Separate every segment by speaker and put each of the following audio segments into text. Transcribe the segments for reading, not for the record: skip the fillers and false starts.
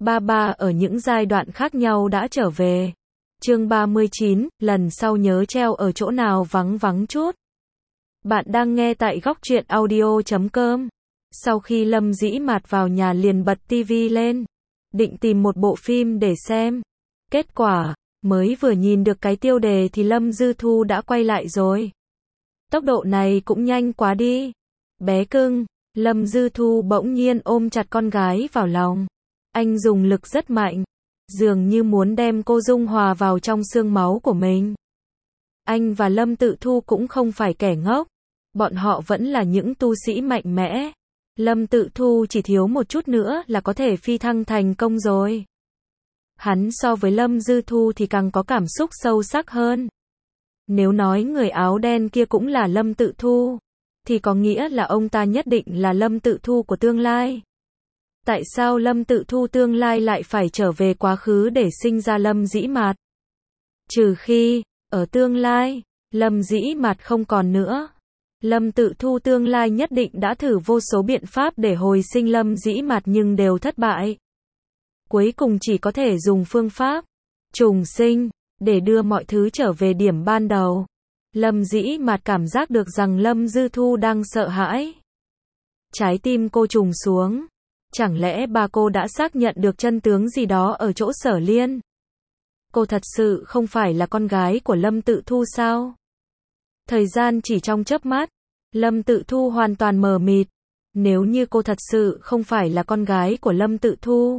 Speaker 1: Ba ba ở những giai đoạn khác nhau đã trở về. Chương 39, lần sau nhớ treo ở chỗ nào vắng vắng chút. Bạn đang nghe tại góc truyện audio.com. Sau khi Lâm Dĩ Mạt vào nhà liền bật tivi lên, định tìm một bộ phim để xem. Kết quả, mới vừa nhìn được cái tiêu đề thì Lâm Dư Thu đã quay lại rồi. Tốc độ này cũng nhanh quá đi. Bé cưng, Lâm Dư Thu bỗng nhiên ôm chặt con gái vào lòng. Anh dùng lực rất mạnh, dường như muốn đem cô dung hòa vào trong xương máu của mình. Anh và Lâm Tự Thu cũng không phải kẻ ngốc, bọn họ vẫn là những tu sĩ mạnh mẽ. Lâm Tự Thu chỉ thiếu một chút nữa là có thể phi thăng thành công rồi. Hắn so với Lâm Dư Thu thì càng có cảm xúc sâu sắc hơn. Nếu nói người áo đen kia cũng là Lâm Tự Thu, thì có nghĩa là ông ta nhất định là Lâm Tự Thu của tương lai. Tại sao Lâm Tự Thu tương lai lại phải trở về quá khứ để sinh ra Lâm Dĩ Mạt? Trừ khi, ở tương lai, Lâm Dĩ Mạt không còn nữa. Lâm Tự Thu tương lai nhất định đã thử vô số biện pháp để hồi sinh Lâm Dĩ Mạt nhưng đều thất bại. Cuối cùng chỉ có thể dùng phương pháp trùng sinh để đưa mọi thứ trở về điểm ban đầu. Lâm Dĩ Mạt cảm giác được rằng Lâm Dư Thu đang sợ hãi. Trái tim cô trùng xuống. Chẳng lẽ bà cô đã xác nhận được chân tướng gì đó ở chỗ Sở Liên? Cô thật sự không phải là con gái của Lâm Tự Thu sao? Thời gian chỉ trong chớp mắt, Lâm Tự Thu hoàn toàn mờ mịt. Nếu như cô thật sự không phải là con gái của Lâm Tự Thu.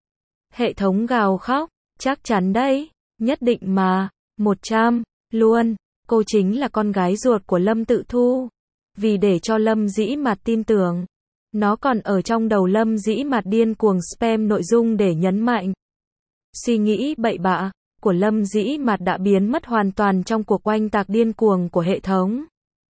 Speaker 1: Hệ thống gào khóc, chắc chắn đấy, nhất định mà, 100, luôn, cô chính là con gái ruột của Lâm Tự Thu. Vì để cho Lâm Dĩ Mạt tin tưởng, nó còn ở trong đầu Lâm Dĩ Mạt điên cuồng spam nội dung để nhấn mạnh. Suy nghĩ bậy bạ của Lâm Dĩ Mạt đã biến mất hoàn toàn trong cuộc oanh tạc điên cuồng của hệ thống.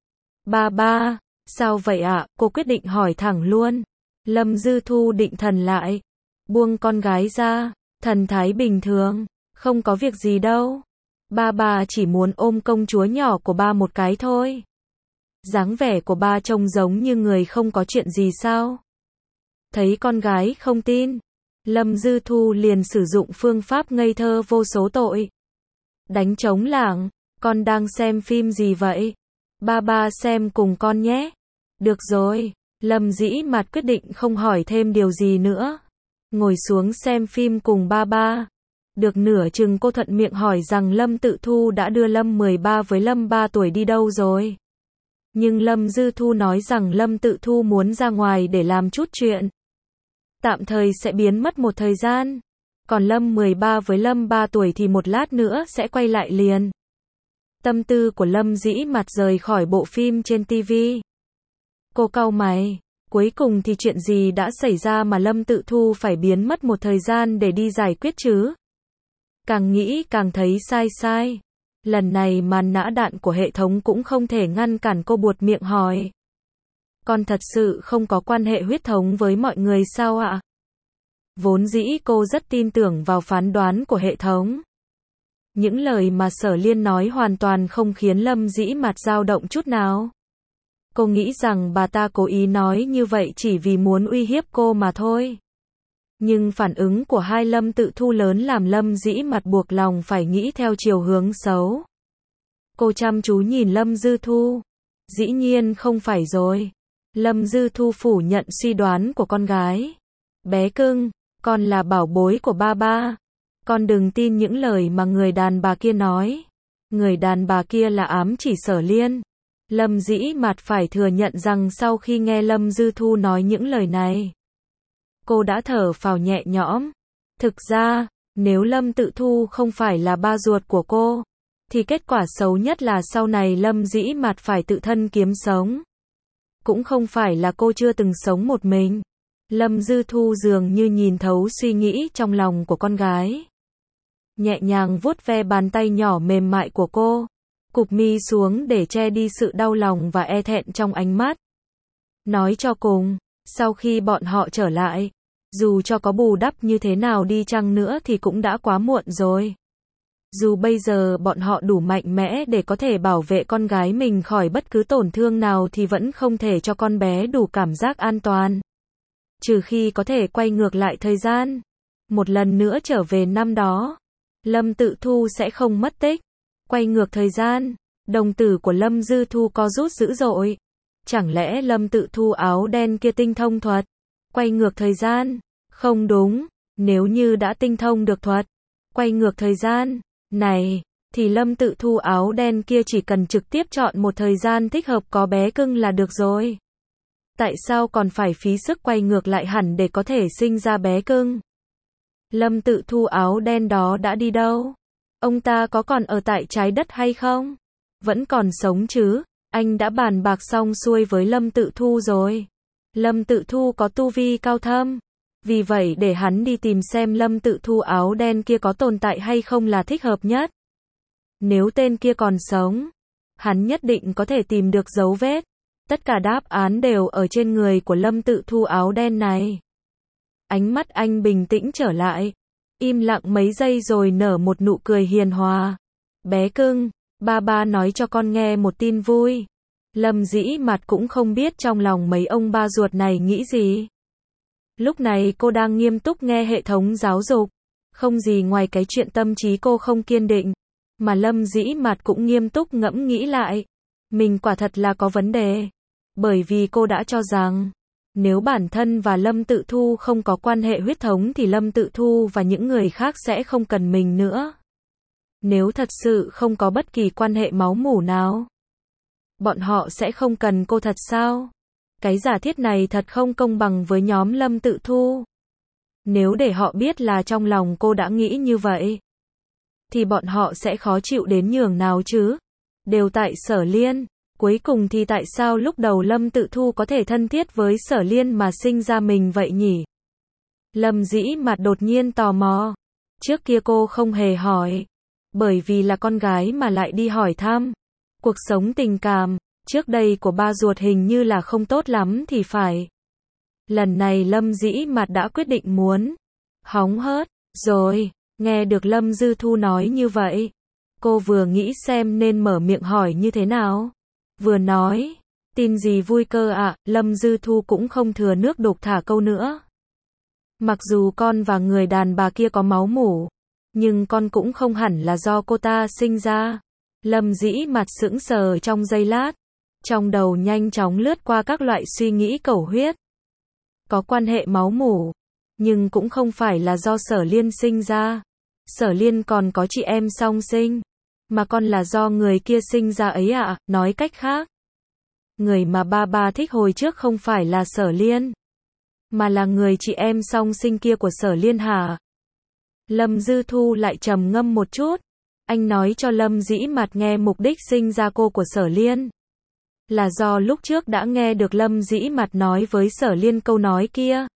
Speaker 1: Ba, sao vậy ạ? Cô quyết định hỏi thẳng luôn. Lâm Dư Thu định thần lại, buông con gái ra, thần thái bình thường, không có việc gì đâu. Ba chỉ muốn ôm công chúa nhỏ của ba một cái thôi. Dáng vẻ của ba trông giống như người không có chuyện gì sao? Thấy con gái không tin, Lâm Dư Thu liền sử dụng phương pháp ngây thơ vô số tội. Đánh trống lảng, con đang xem phim gì vậy? Ba xem cùng con nhé. Được rồi, Lâm Dĩ Mạt quyết định không hỏi thêm điều gì nữa. Ngồi xuống xem phim cùng ba. Được nửa chừng cô thuận miệng hỏi rằng Lâm Tự Thu đã đưa Lâm 13 với Lâm 3 tuổi đi đâu rồi. Nhưng Lâm Dư Thu nói rằng Lâm Tự Thu muốn ra ngoài để làm chút chuyện. Tạm thời sẽ biến mất một thời gian. Còn Lâm 13 với Lâm 3 tuổi thì một lát nữa sẽ quay lại liền. Tâm tư của Lâm Dĩ Mạt rời khỏi bộ phim trên TV. Cô cau mày. Cuối cùng thì chuyện gì đã xảy ra mà Lâm Tự Thu phải biến mất một thời gian để đi giải quyết chứ? Càng nghĩ càng thấy sai. Lần này màn nã đạn của hệ thống cũng không thể ngăn cản cô buột miệng hỏi. Con thật sự không có quan hệ huyết thống với mọi người sao ạ? Vốn dĩ cô rất tin tưởng vào phán đoán của hệ thống. Những lời mà Sở Liên nói hoàn toàn không khiến Lâm Dĩ Mạt dao động chút nào. Cô nghĩ rằng bà ta cố ý nói như vậy chỉ vì muốn uy hiếp cô mà thôi. Nhưng phản ứng của hai Lâm Tự Thu lớn làm Lâm Dĩ Mạt buộc lòng phải nghĩ theo chiều hướng xấu. Cô chăm chú nhìn Lâm Dư Thu. Dĩ nhiên không phải rồi. Lâm Dư Thu phủ nhận suy đoán của con gái. Bé cưng, con là bảo bối của ba. Con đừng tin những lời mà người đàn bà kia nói. Người đàn bà kia là ám chỉ Sở Liên. Lâm Dĩ Mạt phải thừa nhận rằng sau khi nghe Lâm Dư Thu nói những lời này, cô đã thở phào nhẹ nhõm. Thực ra, nếu Lâm Tự Thu không phải là ba ruột của cô, thì kết quả xấu nhất là sau này Lâm Dĩ Mạt phải tự thân kiếm sống. Cũng không phải là cô chưa từng sống một mình. Lâm Dư Thu dường như nhìn thấu suy nghĩ trong lòng của con gái. Nhẹ nhàng vuốt ve bàn tay nhỏ mềm mại của cô, cụp mi xuống để che đi sự đau lòng và e thẹn trong ánh mắt. Nói cho cùng, sau khi bọn họ trở lại, dù cho có bù đắp như thế nào đi chăng nữa thì cũng đã quá muộn rồi. Dù bây giờ bọn họ đủ mạnh mẽ để có thể bảo vệ con gái mình khỏi bất cứ tổn thương nào thì vẫn không thể cho con bé đủ cảm giác an toàn. Trừ khi có thể quay ngược lại thời gian. một lần nữa trở về năm đó. Lâm Tự Thu sẽ không mất tích. Quay ngược thời gian, đồng tử của Lâm Dư Thu co rút dữ dội. Chẳng lẽ Lâm Tự Thu áo đen kia tinh thông thuật? Quay ngược thời gian? Không đúng, nếu như đã tinh thông được thuật, quay ngược thời gian, này, thì Lâm Tự Thu áo đen kia chỉ cần trực tiếp chọn một thời gian thích hợp có bé cưng là được rồi. Tại sao còn phải phí sức quay ngược lại hẳn để có thể sinh ra bé cưng? Lâm Tự Thu áo đen đó đã đi đâu? Ông ta có còn ở tại trái đất hay không? Vẫn còn sống chứ? Anh đã bàn bạc xong xuôi với Lâm Tự Thu rồi. Lâm Tự Thu có tu vi cao thâm. Vì vậy để hắn đi tìm xem Lâm Tự Thu áo đen kia có tồn tại hay không là thích hợp nhất. Nếu tên kia còn sống, hắn nhất định có thể tìm được dấu vết. Tất cả đáp án đều ở trên người của Lâm Tự Thu áo đen này. Ánh mắt anh bình tĩnh trở lại. Im lặng mấy giây rồi nở một nụ cười hiền hòa. Bé cưng, ba nói cho con nghe một tin vui. Lâm Dĩ Mạt cũng không biết trong lòng mấy ông ba ruột này nghĩ gì. Lúc này cô đang nghiêm túc nghe hệ thống giáo dục. Không gì ngoài cái chuyện tâm trí cô không kiên định. Mà Lâm Dĩ Mạt cũng nghiêm túc ngẫm nghĩ lại. Mình quả thật là có vấn đề. Bởi vì cô đã cho rằng, nếu bản thân và Lâm Tự Thu không có quan hệ huyết thống thì Lâm Tự Thu và những người khác sẽ không cần mình nữa. Nếu thật sự không có bất kỳ quan hệ máu mủ nào, bọn họ sẽ không cần cô thật sao? Cái giả thiết này thật không công bằng với nhóm Lâm Tự Thu. Nếu để họ biết là trong lòng cô đã nghĩ như vậy, thì bọn họ sẽ khó chịu đến nhường nào chứ? Đều tại Sở Liên. Cuối cùng thì tại sao lúc đầu Lâm Tự Thu có thể thân thiết với Sở Liên mà sinh ra mình vậy nhỉ? Lâm Dĩ Mạt đột nhiên tò mò. Trước kia cô không hề hỏi. Bởi vì là con gái mà lại đi hỏi thăm. Cuộc sống tình cảm, trước đây của ba ruột hình như là không tốt lắm thì phải. Lần này Lâm Dĩ Mạt đã quyết định muốn hóng hớt, rồi, nghe được Lâm Dư Thu nói như vậy. Cô vừa nghĩ xem nên mở miệng hỏi như thế nào. Vừa nói, tin gì vui cơ ạ, Lâm Dư Thu cũng không thừa nước đục thả câu nữa. Mặc dù con và người đàn bà kia có máu mủ, nhưng con cũng không hẳn là do cô ta sinh ra. Lâm Dĩ Mạt sững sờ trong giây lát, trong đầu nhanh chóng lướt qua các loại suy nghĩ cầu huyết. Có quan hệ máu mủ, nhưng cũng không phải là do Sở Liên sinh ra. Sở Liên còn có chị em song sinh, mà con là do người kia sinh ra ấy ạ, nói cách khác. Người mà ba thích hồi trước không phải là Sở Liên, mà là người chị em song sinh kia của Sở Liên hả? Lâm Dư Thu lại trầm ngâm một chút. Anh nói cho Lâm Dĩ Mạt nghe mục đích sinh ra cô của Sở Liên. Là do lúc trước đã nghe được Lâm Dĩ Mạt nói với Sở Liên câu nói kia.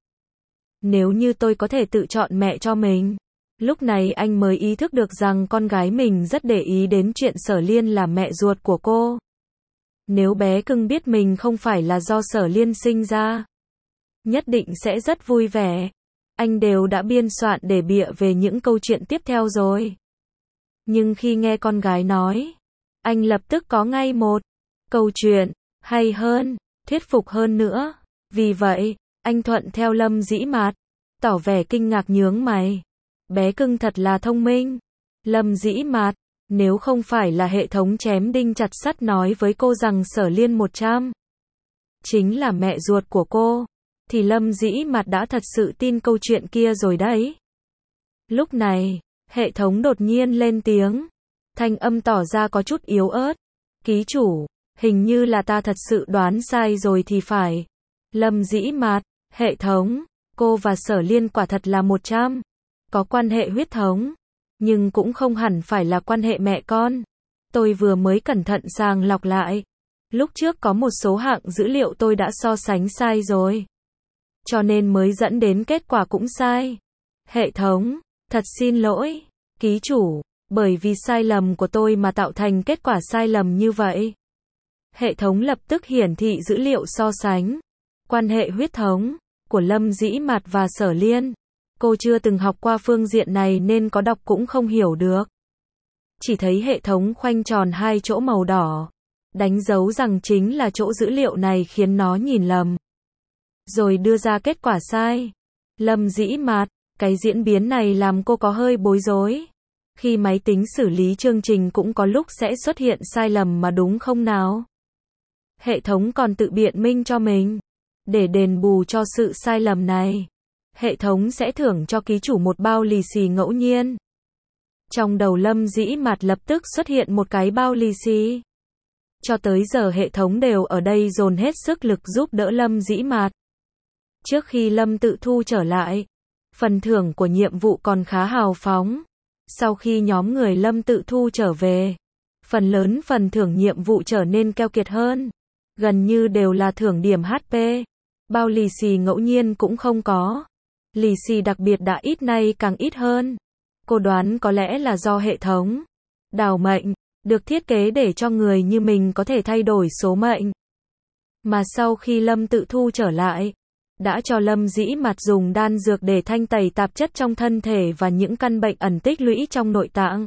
Speaker 1: Nếu như tôi có thể tự chọn mẹ cho mình. Lúc này anh mới ý thức được rằng con gái mình rất để ý đến chuyện Sở Liên là mẹ ruột của cô. Nếu bé cưng biết mình không phải là do Sở Liên sinh ra, nhất định sẽ rất vui vẻ. Anh đều đã biên soạn để bịa về những câu chuyện tiếp theo rồi. Nhưng khi nghe con gái nói, anh lập tức có ngay một câu chuyện hay hơn, thuyết phục hơn nữa. Vì vậy, anh thuận theo Lâm Dĩ Mạt, tỏ vẻ kinh ngạc nhướng mày. Bé cưng thật là thông minh. Lâm Dĩ Mạt, nếu không phải là hệ thống chém đinh chặt sắt nói với cô rằng Sở Liên 100 chính là mẹ ruột của cô, thì Lâm Dĩ Mạt đã thật sự tin câu chuyện kia rồi đấy. Lúc này, hệ thống đột nhiên lên tiếng. Thanh âm tỏ ra có chút yếu ớt. Ký chủ, hình như là ta thật sự đoán sai rồi thì phải. Lâm Dĩ Mạt, hệ thống, cô và Sở Liên quả thật là 100 có quan hệ huyết thống, nhưng cũng không hẳn phải là quan hệ mẹ con. Tôi vừa mới cẩn thận sàng lọc lại. Lúc trước có một số hạng dữ liệu tôi đã so sánh sai rồi, cho nên mới dẫn đến kết quả cũng sai. Hệ thống, thật xin lỗi, ký chủ, bởi vì sai lầm của tôi mà tạo thành kết quả sai lầm như vậy. Hệ thống lập tức hiển thị dữ liệu so sánh quan hệ huyết thống của Lâm Dĩ Mạt và Sở Liên. Cô chưa từng học qua phương diện này nên có đọc cũng không hiểu được. Chỉ thấy hệ thống khoanh tròn hai chỗ màu đỏ, đánh dấu rằng chính là chỗ dữ liệu này khiến nó nhìn lầm, rồi đưa ra kết quả sai. Lâm Dĩ Mạt, Cái diễn biến này làm cô có hơi bối rối. Khi máy tính xử lý chương trình cũng có lúc sẽ xuất hiện sai lầm mà đúng không nào? Hệ thống còn tự biện minh cho mình. Để đền bù cho sự sai lầm này, hệ thống sẽ thưởng cho ký chủ một bao lì xì ngẫu nhiên. Trong đầu Lâm Dĩ Mạt lập tức xuất hiện một cái bao lì xì. Cho tới giờ hệ thống đều ở đây dồn hết sức lực giúp đỡ Lâm Dĩ Mạt. Trước khi Lâm Tự Thu trở lại, phần thưởng của nhiệm vụ còn khá hào phóng. Sau khi nhóm người Lâm Tự Thu trở về, phần lớn phần thưởng nhiệm vụ trở nên keo kiệt hơn. Gần như đều là thưởng điểm HP. Bao lì xì ngẫu nhiên cũng không có. Lì xì đặc biệt đã ít nay càng ít hơn. Cô đoán có lẽ là do hệ thống đào mệnh được thiết kế để cho người như mình có thể thay đổi số mệnh. Mà sau khi Lâm Tự Thu trở lại, đã cho Lâm Dĩ Mạt dùng đan dược để thanh tẩy tạp chất trong thân thể và những căn bệnh ẩn tích lũy trong nội tạng.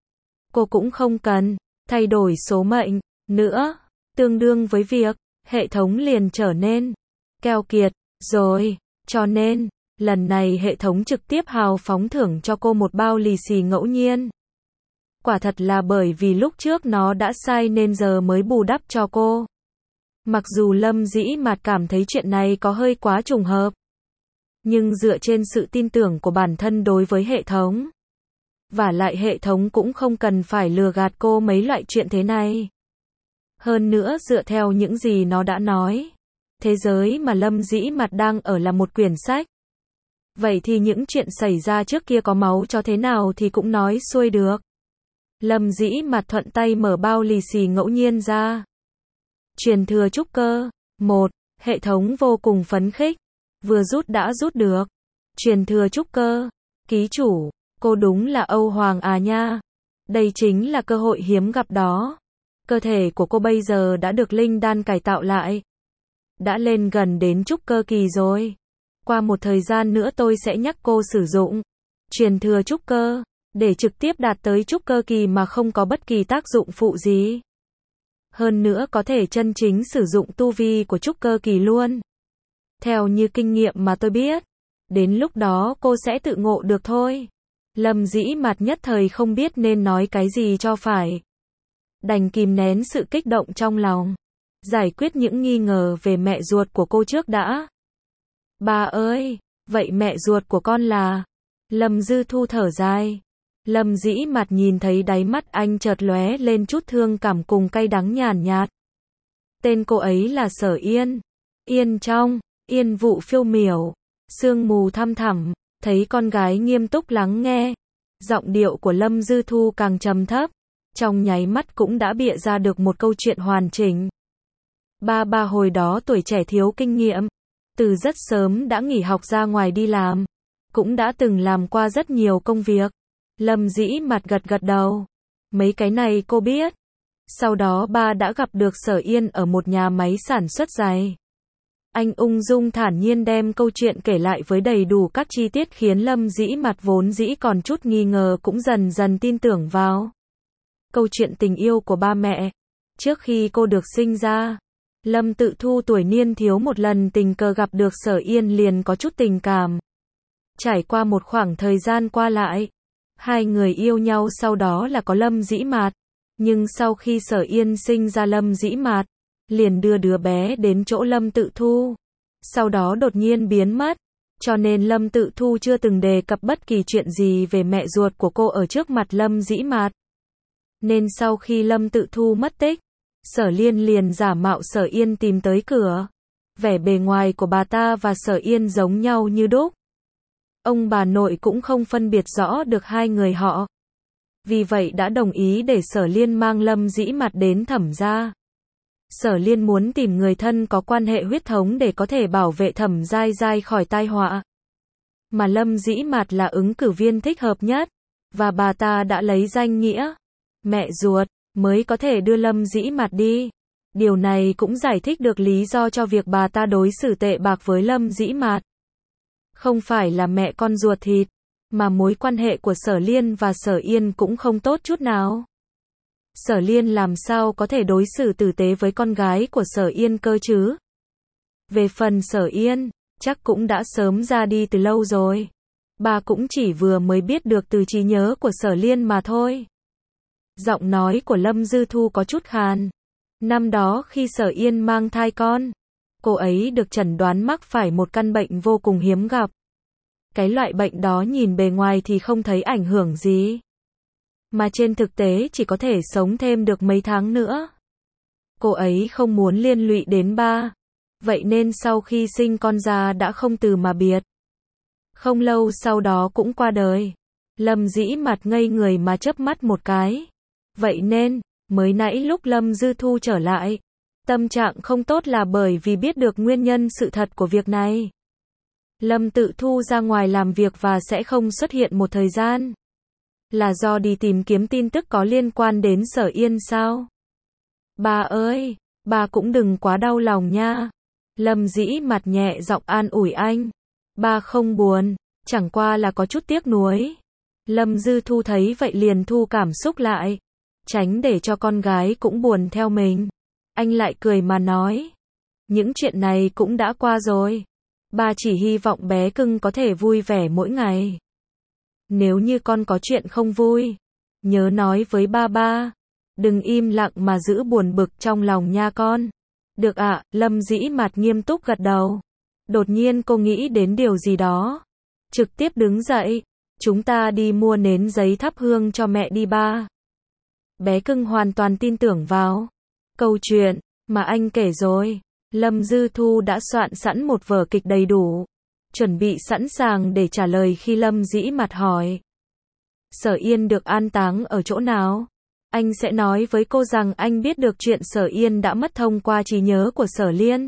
Speaker 1: Cô cũng không cần thay đổi số mệnh nữa, tương đương với việc hệ thống liền trở nên keo kiệt rồi. Cho nên, lần này hệ thống trực tiếp hào phóng thưởng cho cô một bao lì xì ngẫu nhiên. Quả thật là bởi vì lúc trước nó đã sai nên giờ mới bù đắp cho cô. Mặc dù Lâm Dĩ Mạt cảm thấy chuyện này có hơi quá trùng hợp, nhưng dựa trên sự tin tưởng của bản thân đối với hệ thống, vả lại hệ thống cũng không cần phải lừa gạt cô mấy loại chuyện thế này. Hơn nữa dựa theo những gì nó đã nói, thế giới mà Lâm Dĩ Mạt đang ở là một quyển sách. Vậy thì những chuyện xảy ra trước kia có máu cho thế nào thì cũng nói xuôi được. Lâm Dĩ Mạt thuận tay mở bao lì xì ngẫu nhiên ra. Truyền thừa trúc cơ 1. Hệ thống vô cùng phấn khích. Vừa rút đã rút được. Truyền thừa trúc cơ. Ký chủ, cô đúng là Âu Hoàng à nha. Đây chính là cơ hội hiếm gặp đó. Cơ thể của cô bây giờ đã được linh đan cải tạo lại. Đã lên gần đến trúc cơ kỳ rồi. Qua một thời gian nữa tôi sẽ nhắc cô sử dụng truyền thừa trúc cơ, để trực tiếp đạt tới trúc cơ kỳ mà không có bất kỳ tác dụng phụ gì. Hơn nữa có thể chân chính sử dụng tu vi của trúc cơ kỳ luôn. Theo như kinh nghiệm mà tôi biết, đến lúc đó cô sẽ tự ngộ được thôi. Lâm Dĩ Mạt nhất thời không biết nên nói cái gì cho phải. Đành kìm nén sự kích động trong lòng. Giải quyết những nghi ngờ về mẹ ruột của cô trước đã. Bà ơi, vậy mẹ ruột của con là? Lâm Dư Thu thở dài. Lâm Dĩ Mạt nhìn thấy đáy mắt anh chợt lóe lên chút thương cảm cùng cay đắng nhàn nhạt. Tên cô ấy là Sở Yên. Yên trong, yên vụ phiêu miểu, sương mù thăm thẳm, thấy con gái nghiêm túc lắng nghe. Giọng điệu của Lâm Dư Thu càng trầm thấp, trong nháy mắt cũng đã bịa ra được một câu chuyện hoàn chỉnh. Ba hồi đó tuổi trẻ thiếu kinh nghiệm, từ rất sớm đã nghỉ học ra ngoài đi làm, cũng đã từng làm qua rất nhiều công việc. Lâm Dĩ Mạt gật gật đầu. Mấy cái này cô biết. Sau đó ba đã gặp được Sở Yên ở một nhà máy sản xuất giày. Anh ung dung thản nhiên đem câu chuyện kể lại với đầy đủ các chi tiết khiến Lâm Dĩ Mạt vốn dĩ còn chút nghi ngờ cũng dần dần tin tưởng vào. Câu chuyện tình yêu của ba mẹ. Trước khi cô được sinh ra, Lâm Tự Thu tuổi niên thiếu một lần tình cờ gặp được Sở Yên liền có chút tình cảm. Trải qua một khoảng thời gian qua lại, hai người yêu nhau sau đó là có Lâm Dĩ Mạt. Nhưng sau khi Sở Yên sinh ra Lâm Dĩ Mạt, liền đưa đứa bé đến chỗ Lâm Tự Thu. Sau đó đột nhiên biến mất, cho nên Lâm Tự Thu chưa từng đề cập bất kỳ chuyện gì về mẹ ruột của cô ở trước mặt Lâm Dĩ Mạt. Nên sau khi Lâm Tự Thu mất tích, Sở Liên liền giả mạo Sở Yên tìm tới cửa. Vẻ bề ngoài của bà ta và Sở Yên giống nhau như đúc. Ông bà nội cũng không phân biệt rõ được hai người họ. Vì vậy đã đồng ý để Sở Liên mang Lâm Dĩ Mạt đến Thẩm gia. Sở Liên muốn tìm người thân có quan hệ huyết thống để có thể bảo vệ Thẩm Giai Giai khỏi tai họa. Mà Lâm Dĩ Mạt là ứng cử viên thích hợp nhất, và bà ta đã lấy danh nghĩa mẹ ruột mới có thể đưa Lâm Dĩ Mạt đi. Điều này cũng giải thích được lý do cho việc bà ta đối xử tệ bạc với Lâm Dĩ Mạt. Không phải là mẹ con ruột thịt, mà mối quan hệ của Sở Liên và Sở Yên cũng không tốt chút nào. Sở Liên làm sao có thể đối xử tử tế với con gái của Sở Yên cơ chứ? Về phần Sở Yên, chắc cũng đã sớm ra đi từ lâu rồi. Bà cũng chỉ vừa mới biết được từ trí nhớ của Sở Liên mà thôi. Giọng nói của Lâm Dư Thu có chút khàn. Năm đó khi Sở Yên mang thai con, cô ấy được chẩn đoán mắc phải một căn bệnh vô cùng hiếm gặp. Cái loại bệnh đó nhìn bề ngoài thì không thấy ảnh hưởng gì, mà trên thực tế chỉ có thể sống thêm được mấy tháng nữa. Cô ấy không muốn liên lụy đến ba, vậy nên sau khi sinh con ra đã không từ mà biệt. Không lâu sau đó cũng qua đời. Lâm Dĩ Mặt ngây người mà chớp mắt một cái. Vậy nên, mới nãy lúc Lâm Dư Thu trở lại, tâm trạng không tốt là bởi vì biết được nguyên nhân sự thật của việc này. Lâm Tự Thu ra ngoài làm việc và sẽ không xuất hiện một thời gian. Là do đi tìm kiếm tin tức có liên quan đến Sở Yên sao? Bà ơi, bà cũng đừng quá đau lòng nha. Lâm Dĩ Mặt nhẹ giọng an ủi anh. Bà không buồn, chẳng qua là có chút tiếc nuối. Lâm Dư Thu thấy vậy liền thu cảm xúc lại, tránh để cho con gái cũng buồn theo mình. Anh lại cười mà nói, những chuyện này cũng đã qua rồi. Bà chỉ hy vọng bé cưng có thể vui vẻ mỗi ngày. Nếu như con có chuyện không vui, nhớ nói với ba. Đừng im lặng mà giữ buồn bực trong lòng nha con. Được ạ, Lâm Dĩ Mặt nghiêm túc gật đầu. Đột nhiên cô nghĩ đến điều gì đó. Trực tiếp đứng dậy. Chúng ta đi mua nến giấy thắp hương cho mẹ đi ba. Bé cưng hoàn toàn tin tưởng vào câu chuyện mà anh kể rồi. Lâm Dư Thu đã soạn sẵn một vở kịch đầy đủ, chuẩn bị sẵn sàng để trả lời khi Lâm Dĩ Mặt hỏi. Sở Yên được an táng ở chỗ nào? Anh sẽ nói với cô rằng anh biết được chuyện Sở Yên đã mất thông qua trí nhớ của Sở Liên,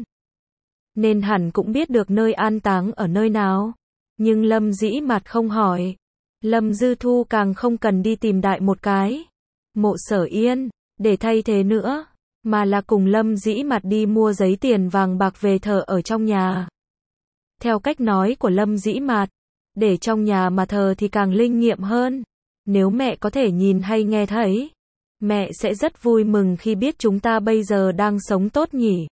Speaker 1: nên hẳn cũng biết được nơi an táng ở nơi nào. Nhưng Lâm Dĩ Mặt không hỏi. Lâm Dư Thu càng không cần đi tìm đại một cái mộ Sở Yên để thay thế nữa, mà là cùng Lâm Dĩ Mặt đi mua giấy tiền vàng bạc về thờ ở trong nhà. Theo cách nói của Lâm Dĩ Mặt, để trong nhà mà thờ thì càng linh nghiệm hơn. Nếu mẹ có thể nhìn hay nghe thấy, mẹ sẽ rất vui mừng khi biết chúng ta bây giờ đang sống tốt nhỉ.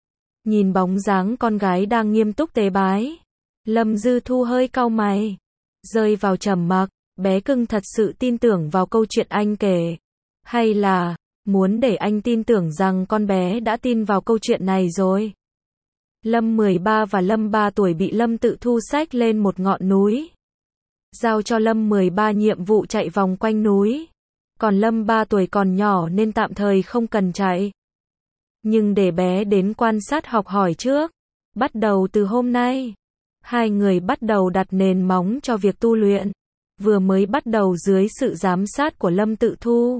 Speaker 1: Nhìn bóng dáng con gái đang nghiêm túc tế bái, Lâm Dư Thu hơi cau mày, rơi vào trầm mặc. Bé cưng thật sự tin tưởng vào câu chuyện anh kể, hay là muốn để anh tin tưởng rằng con bé đã tin vào câu chuyện này rồi? Lâm 13 và Lâm 3 tuổi bị Lâm Tự Thu xách lên một ngọn núi, giao cho Lâm 13 nhiệm vụ chạy vòng quanh núi. Còn Lâm 3 tuổi còn nhỏ nên tạm thời không cần chạy. Nhưng để bé đến quan sát học hỏi trước. Bắt đầu từ hôm nay, hai người bắt đầu đặt nền móng cho việc tu luyện. Vừa mới bắt đầu dưới sự giám sát của Lâm Tự Thu,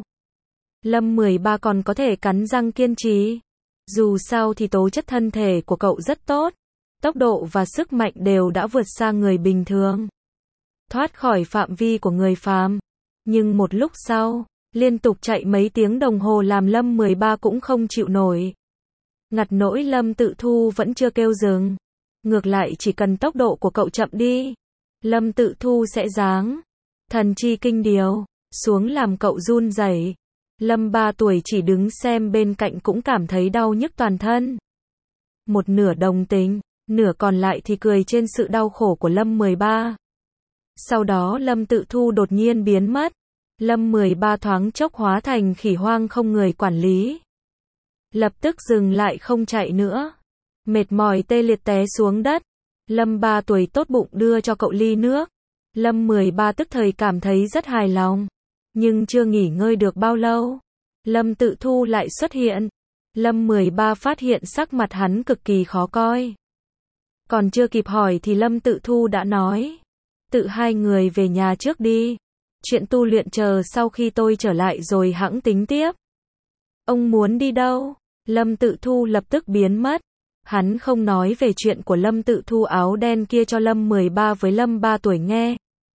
Speaker 1: Lâm 13 còn có thể cắn răng kiên trì. Dù sao thì tố chất thân thể của cậu rất tốt, tốc độ và sức mạnh đều đã vượt xa người bình thường, thoát khỏi phạm vi của người phàm. Nhưng một lúc sau, liên tục chạy mấy tiếng đồng hồ làm Lâm 13 cũng không chịu nổi. Ngặt nỗi Lâm Tự Thu vẫn chưa kêu dừng. Ngược lại chỉ cần tốc độ của cậu chậm đi, Lâm Tự Thu sẽ giáng thần chi kinh điều xuống làm cậu run rẩy. Lâm 3 tuổi chỉ đứng xem bên cạnh cũng cảm thấy đau nhức toàn thân. Một nửa đồng tình, nửa còn lại thì cười trên sự đau khổ của Lâm 13. Sau đó Lâm Tự Thu đột nhiên biến mất. Lâm 13 thoáng chốc hóa thành khỉ hoang không người quản lý. Lập tức dừng lại không chạy nữa. Mệt mỏi tê liệt té xuống đất. Lâm 3 tuổi tốt bụng đưa cho cậu ly nước. Lâm 13 tức thời cảm thấy rất hài lòng. Nhưng chưa nghỉ ngơi được bao lâu, Lâm Tự Thu lại xuất hiện. Lâm 13 phát hiện sắc mặt hắn cực kỳ khó coi. Còn chưa kịp hỏi thì Lâm Tự Thu đã nói, tự hai người về nhà trước đi. Chuyện tu luyện chờ sau khi tôi trở lại rồi hẵng tính tiếp. Ông muốn đi đâu? Lâm Tự Thu lập tức biến mất. Hắn không nói về chuyện của Lâm Tự Thu áo đen kia cho Lâm 13 với Lâm 3 tuổi nghe.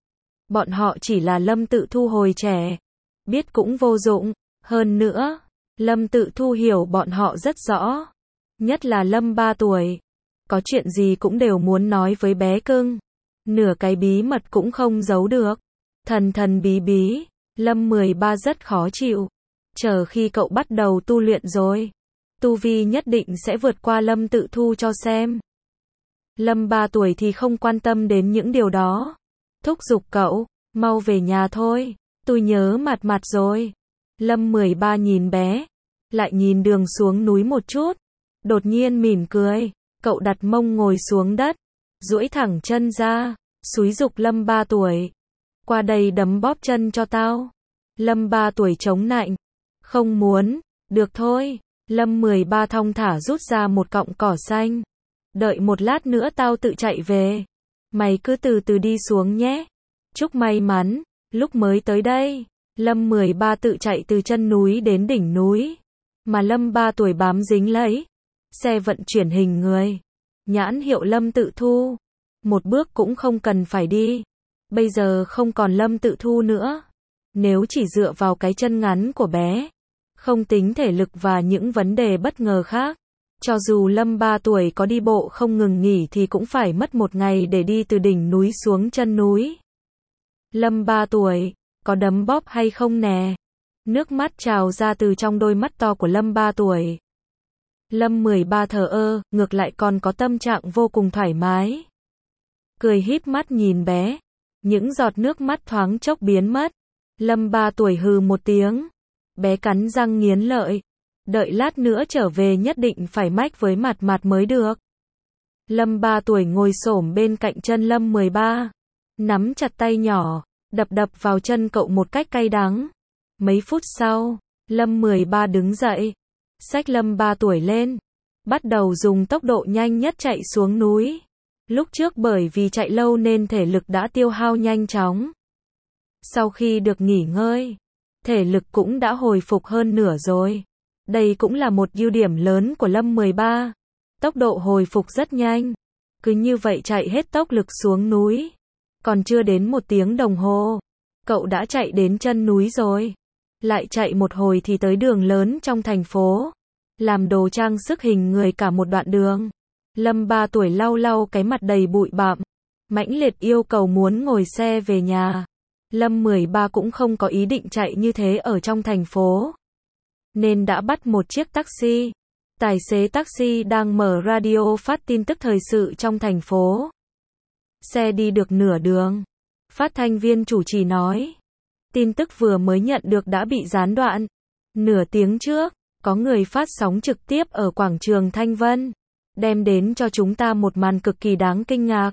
Speaker 1: Bọn họ chỉ là Lâm Tự Thu hồi trẻ, biết cũng vô dụng. Hơn nữa, Lâm Tự Thu hiểu bọn họ rất rõ. Nhất là Lâm 3 tuổi. Có chuyện gì cũng đều muốn nói với bé cưng. Nửa cái bí mật cũng không giấu được. Thần thần bí bí, Lâm 13 rất khó chịu. Chờ khi cậu bắt đầu tu luyện rồi, tu vi nhất định sẽ vượt qua Lâm Tự Thu cho xem. Lâm 3 tuổi thì không quan tâm đến những điều đó. thúc giục cậu, mau về nhà thôi, tôi nhớ Mạt Mạt rồi. Lâm 13 nhìn bé, lại nhìn đường xuống núi một chút, đột nhiên mỉm cười, cậu đặt mông ngồi xuống đất, duỗi thẳng chân ra, xúi giục Lâm 3 tuổi. Qua đây đấm bóp chân cho tao. Lâm 3 tuổi chống nạnh. Không muốn, được thôi. Lâm 13 thong thả rút ra một cọng cỏ xanh. Đợi một lát nữa tao tự chạy về. Mày cứ từ từ đi xuống nhé. Chúc may mắn, lúc mới tới đây, Lâm 13 tự chạy từ chân núi đến đỉnh núi. Mà Lâm 3 tuổi bám dính lấy. Xe vận chuyển hình người. Nhãn hiệu Lâm Tự Thu. Một bước cũng không cần phải đi. Bây giờ không còn Lâm Tự Thu nữa. Nếu chỉ dựa vào cái chân ngắn của bé, không tính thể lực và những vấn đề bất ngờ khác, cho dù Lâm 3 tuổi có đi bộ không ngừng nghỉ thì cũng phải mất một ngày để đi từ đỉnh núi xuống chân núi. Lâm 3 tuổi, có đấm bóp hay không nè? Nước mắt trào ra từ trong đôi mắt to của Lâm 3 tuổi. Lâm 13 thờ ơ, ngược lại còn có tâm trạng vô cùng thoải mái. Cười híp mắt nhìn bé. Những giọt nước mắt thoáng chốc biến mất. Lâm 3 tuổi hừ một tiếng. Bé cắn răng nghiến lợi. Đợi lát nữa trở về nhất định phải mách với Mạt Mạt mới được. Lâm 3 tuổi ngồi xổm bên cạnh chân Lâm 13. Nắm chặt tay nhỏ, đập đập vào chân cậu một cách cay đắng. Mấy phút sau, Lâm 13 đứng dậy. Xách Lâm 3 tuổi lên. Bắt đầu dùng tốc độ nhanh nhất chạy xuống núi. Lúc trước bởi vì chạy lâu nên thể lực đã tiêu hao nhanh chóng. Sau khi được nghỉ ngơi, thể lực cũng đã hồi phục hơn nửa rồi. Đây cũng là một ưu điểm lớn của Lâm 13. Tốc độ hồi phục rất nhanh. Cứ như vậy chạy hết tốc lực xuống núi. Còn chưa đến 1 tiếng đồng hồ, cậu đã chạy đến chân núi rồi. Lại chạy một hồi thì tới đường lớn trong thành phố. Làm đồ trang sức hình người cả một đoạn đường. Lâm 3 tuổi lau lau cái mặt đầy bụi bặm, mãnh liệt yêu cầu muốn ngồi xe về nhà. Lâm 13 cũng không có ý định chạy như thế ở trong thành phố, nên đã bắt một chiếc taxi. Tài xế taxi đang mở radio phát tin tức thời sự trong thành phố. Xe đi được nửa đường, phát thanh viên chủ trì nói, tin tức vừa mới nhận được đã bị gián đoạn. Nửa tiếng trước, có người phát sóng trực tiếp ở quảng trường Thanh Vân, đem đến cho chúng ta một màn cực kỳ đáng kinh ngạc.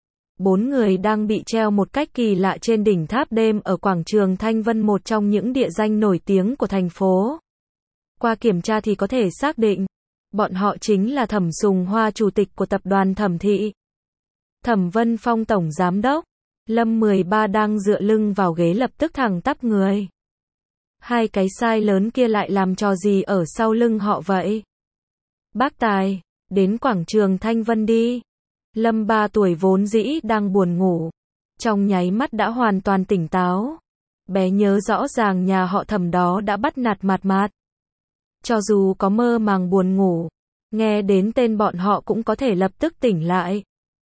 Speaker 1: 4 người đang bị treo một cách kỳ lạ trên đỉnh tháp đêm ở quảng trường Thanh Vân, một trong những địa danh nổi tiếng của thành phố. Qua kiểm tra thì có thể xác định, bọn họ chính là Thẩm Sùng Hoa, chủ tịch của tập đoàn Thẩm Thị, Thẩm Vân Phong, tổng giám đốc. Lâm 13 đang dựa lưng vào ghế lập tức thẳng tắp người. Hai cái sai lớn kia lại làm trò gì ở sau lưng họ vậy? Bác Tài, đến quảng trường Thanh Vân đi. Lâm 3 tuổi vốn dĩ đang buồn ngủ, trong nháy mắt đã hoàn toàn tỉnh táo. Bé nhớ rõ ràng nhà họ Thẩm đó đã bắt nạt Mạt Mạt. Cho dù có mơ màng buồn ngủ, nghe đến tên bọn họ cũng có thể lập tức tỉnh lại.